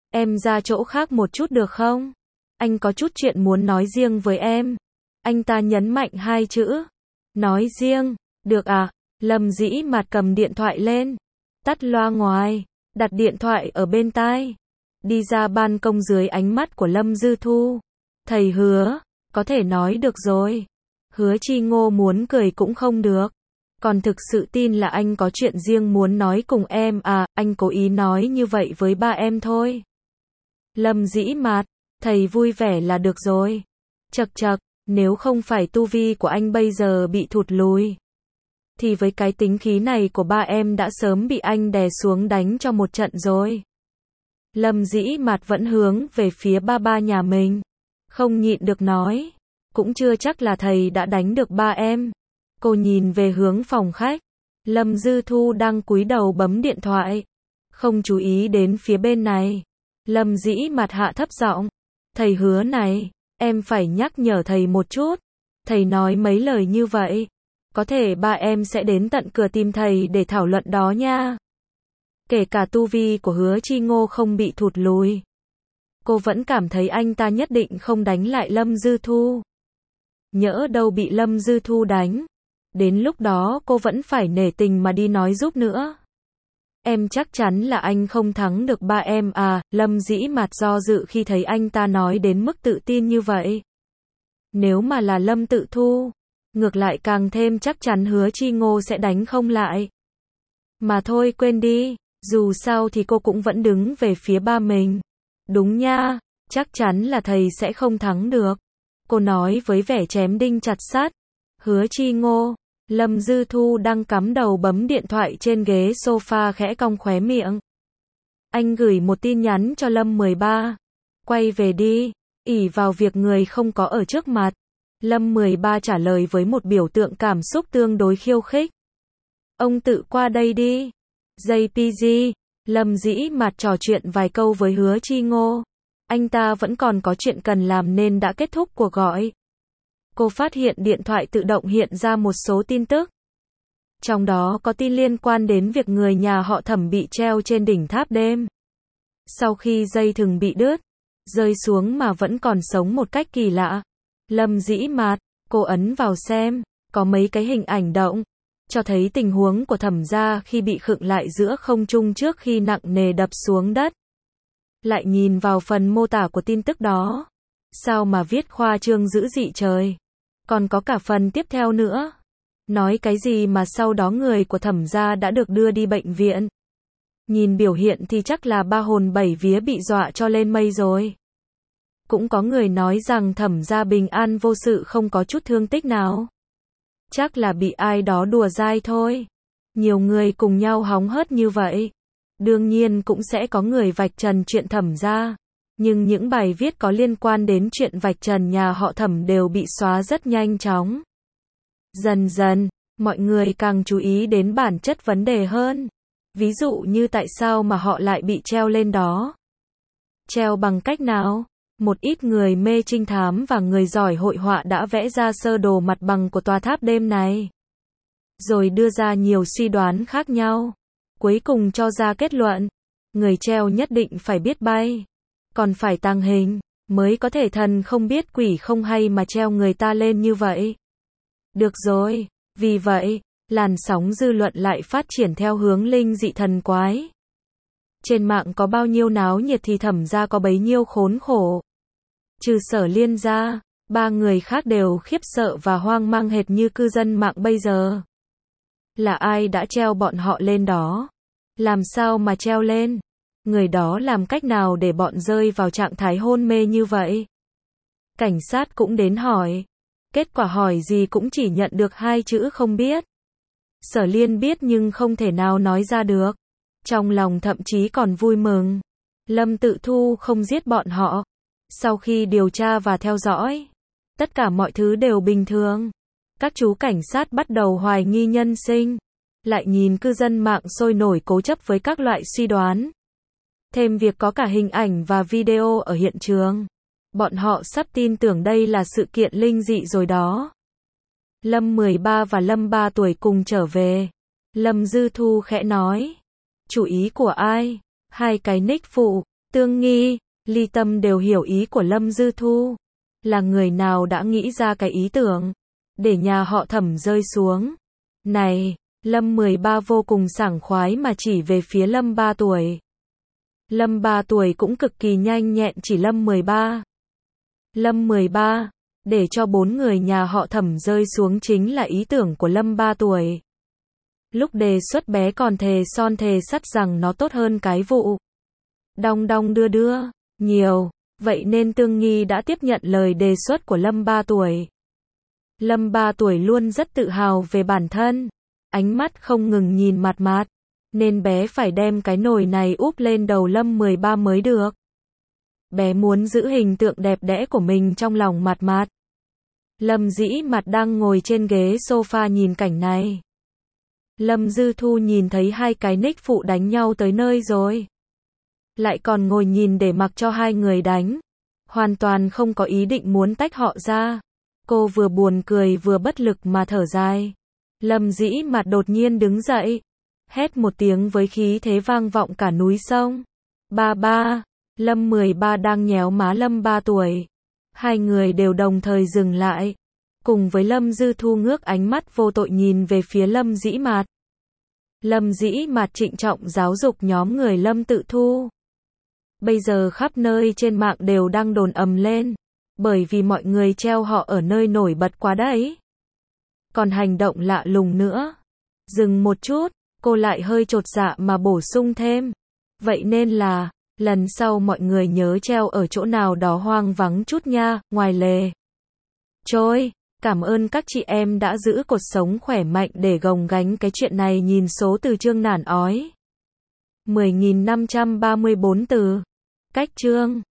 Speaker 1: Em ra chỗ khác một chút được không? Anh có chút chuyện muốn nói riêng với em. Anh ta nhấn mạnh hai chữ. Nói riêng, được à? Lâm Dĩ Mạt cầm điện thoại lên, tắt loa ngoài, đặt điện thoại ở bên tai. Đi ra ban công dưới ánh mắt của Lâm Dư Thu. Thầy Hứa, có thể nói được rồi. Hứa Chi Ngô muốn cười cũng không được. Còn thực sự tin là anh có chuyện riêng muốn nói cùng em à, anh cố ý nói như vậy với ba em thôi. Lâm Dĩ Mạt, thầy vui vẻ là được rồi. Chậc chậc, nếu không phải tu vi của anh bây giờ bị thụt lùi, thì với cái tính khí này của ba em đã sớm bị anh đè xuống đánh cho một trận rồi. Lâm Dĩ Mạt vẫn hướng về phía ba nhà mình. Không nhịn được nói. Cũng chưa chắc là thầy đã đánh được ba em. Cô nhìn về hướng phòng khách. Lâm Dư Thu đang cúi đầu bấm điện thoại. Không chú ý đến phía bên này. Lâm Dĩ Mạt hạ thấp giọng. Thầy Hứa này, em phải nhắc nhở thầy một chút. Thầy nói mấy lời như vậy. Có thể ba em sẽ đến tận cửa tìm thầy để thảo luận đó nha. Kể cả tu vi của Hứa Chi Ngô không bị thụt lùi, cô vẫn cảm thấy anh ta nhất định không đánh lại Lâm Dư Thu. Nhỡ đâu bị Lâm Dư Thu đánh, đến lúc đó cô vẫn phải nể tình mà đi nói giúp nữa. Em chắc chắn là anh không thắng được ba em à? Lâm Dĩ Mạt do dự khi thấy anh ta nói đến mức tự tin như vậy. Nếu mà là Lâm Tự Thu, ngược lại càng thêm chắc chắn Hứa Chi Ngô sẽ đánh không lại. Mà thôi quên đi, dù sao thì cô cũng vẫn đứng về phía ba mình. Đúng nha, chắc chắn là thầy sẽ không thắng được. Cô nói với vẻ chém đinh chặt sắt. Hứa Chi Ngô, Lâm Dư Thu đang cắm đầu bấm điện thoại trên ghế sofa khẽ cong khóe miệng. Anh gửi một tin nhắn cho Lâm 13. Quay về đi, ỷ vào việc người không có ở trước mặt. Lâm 13 trả lời với một biểu tượng cảm xúc tương đối khiêu khích. Ông tự qua đây đi. JPG, Lâm Dĩ Mạt trò chuyện vài câu với Hứa Chi Ngô. Anh ta vẫn còn có chuyện cần làm nên đã kết thúc cuộc gọi. Cô phát hiện điện thoại tự động hiện ra một số tin tức. Trong đó có tin liên quan đến việc người nhà họ Thẩm bị treo trên đỉnh tháp đêm. Sau khi dây thừng bị đứt, rơi xuống mà vẫn còn sống một cách kỳ lạ. Lâm Dĩ Mạt, cô ấn vào xem, có mấy cái hình ảnh động, cho thấy tình huống của Thẩm gia khi bị khựng lại giữa không trung trước khi nặng nề đập xuống đất. Lại nhìn vào phần mô tả của tin tức đó. Sao mà viết khoa trương dữ dị trời. Còn có cả phần tiếp theo nữa. Nói cái gì mà sau đó người của Thẩm gia đã được đưa đi bệnh viện. Nhìn biểu hiện thì chắc là ba hồn bảy vía bị dọa cho lên mây rồi. Cũng có người nói rằng Thẩm gia bình an vô sự không có chút thương tích nào. Chắc là bị ai đó đùa dai thôi. Nhiều người cùng nhau hóng hớt như vậy. Đương nhiên cũng sẽ có người vạch trần chuyện Thẩm gia. Nhưng những bài viết có liên quan đến chuyện vạch trần nhà họ Thẩm đều bị xóa rất nhanh chóng. Dần dần, mọi người càng chú ý đến bản chất vấn đề hơn. Ví dụ như tại sao mà họ lại bị treo lên đó. Treo bằng cách nào? Một ít người mê trinh thám và người giỏi hội họa đã vẽ ra sơ đồ mặt bằng của tòa tháp đêm này. Rồi đưa ra nhiều suy đoán khác nhau. Cuối cùng cho ra kết luận. Người treo nhất định phải biết bay. Còn phải tàng hình, mới có thể thần không biết quỷ không hay mà treo người ta lên như vậy. Được rồi, vì vậy, làn sóng dư luận lại phát triển theo hướng linh dị thần quái. Trên mạng có bao nhiêu náo nhiệt thì Thẩm gia có bấy nhiêu khốn khổ. Trừ Sở Liên ra, ba người khác đều khiếp sợ và hoang mang hệt như cư dân mạng bây giờ. Là ai đã treo bọn họ lên đó? Làm sao mà treo lên? Người đó làm cách nào để bọn rơi vào trạng thái hôn mê như vậy? Cảnh sát cũng đến hỏi. Kết quả hỏi gì cũng chỉ nhận được hai chữ không biết. Sở Liên biết nhưng không thể nào nói ra được. Trong lòng thậm chí còn vui mừng. Lâm Tự Thu không giết bọn họ. Sau khi điều tra và theo dõi, tất cả mọi thứ đều bình thường. Các chú cảnh sát bắt đầu hoài nghi nhân sinh. Lại nhìn cư dân mạng sôi nổi cố chấp với các loại suy đoán. Thêm việc có cả hình ảnh và video ở hiện trường. Bọn họ sắp tin tưởng đây là sự kiện linh dị rồi đó. Lâm 13 và Lâm 3 tuổi cùng trở về. Lâm Dư Thu khẽ nói. Chủ ý của ai? Hai cái nick phụ. Tương Nghi, Ly Tâm đều hiểu ý của Lâm Dư Thu. Là người nào đã nghĩ ra cái ý tưởng để nhà họ Thẩm rơi xuống. Này, Lâm 13 vô cùng sảng khoái mà chỉ về phía Lâm 3 tuổi. Lâm 3 tuổi cũng cực kỳ nhanh nhẹn chỉ Lâm 13. Lâm 13, để cho 4 người nhà họ Thẩm rơi xuống chính là ý tưởng của Lâm 3 tuổi. Lúc đề xuất bé còn thề son thề sắt rằng nó tốt hơn cái vụ đong đong đưa đưa nhiều, vậy nên Tương Nghi đã tiếp nhận lời đề xuất của Lâm 3 tuổi. Lâm 3 tuổi luôn rất tự hào về bản thân, ánh mắt không ngừng nhìn Mạt Mạt, nên bé phải đem cái nồi này úp lên đầu Lâm 13 mới được. Bé muốn giữ hình tượng đẹp đẽ của mình trong lòng Mạt Mạt. Lâm Dĩ Mạt đang ngồi trên ghế sofa nhìn cảnh này. Lâm Dư Thu nhìn thấy hai cái nick phụ đánh nhau tới nơi rồi. Lại còn ngồi nhìn để mặc cho hai người đánh. Hoàn toàn không có ý định muốn tách họ ra. Cô vừa buồn cười vừa bất lực mà thở dài. Lâm Dĩ Mạt đột nhiên đứng dậy. Hét một tiếng với khí thế vang vọng cả núi sông. Ba ba, Lâm 13 đang nhéo má Lâm 3 tuổi. Hai người đều đồng thời dừng lại. Cùng với Lâm Dư Thu ngước ánh mắt vô tội nhìn về phía Lâm Dĩ Mạt. Lâm Dĩ Mạt trịnh trọng giáo dục nhóm người Lâm Tự Thu. Bây giờ khắp nơi trên mạng đều đang đồn ầm lên. Bởi vì mọi người treo họ ở nơi nổi bật quá đấy. Còn hành động lạ lùng nữa. Dừng một chút, cô lại hơi chột dạ mà bổ sung thêm. Vậy nên là, lần sau mọi người nhớ treo ở chỗ nào đó hoang vắng chút nha, ngoài lề. Trôi, cảm ơn các chị em đã giữ cột sống khỏe mạnh để gồng gánh cái chuyện này nhìn số từ chương nản ói. 10.534 từ. Cách chương.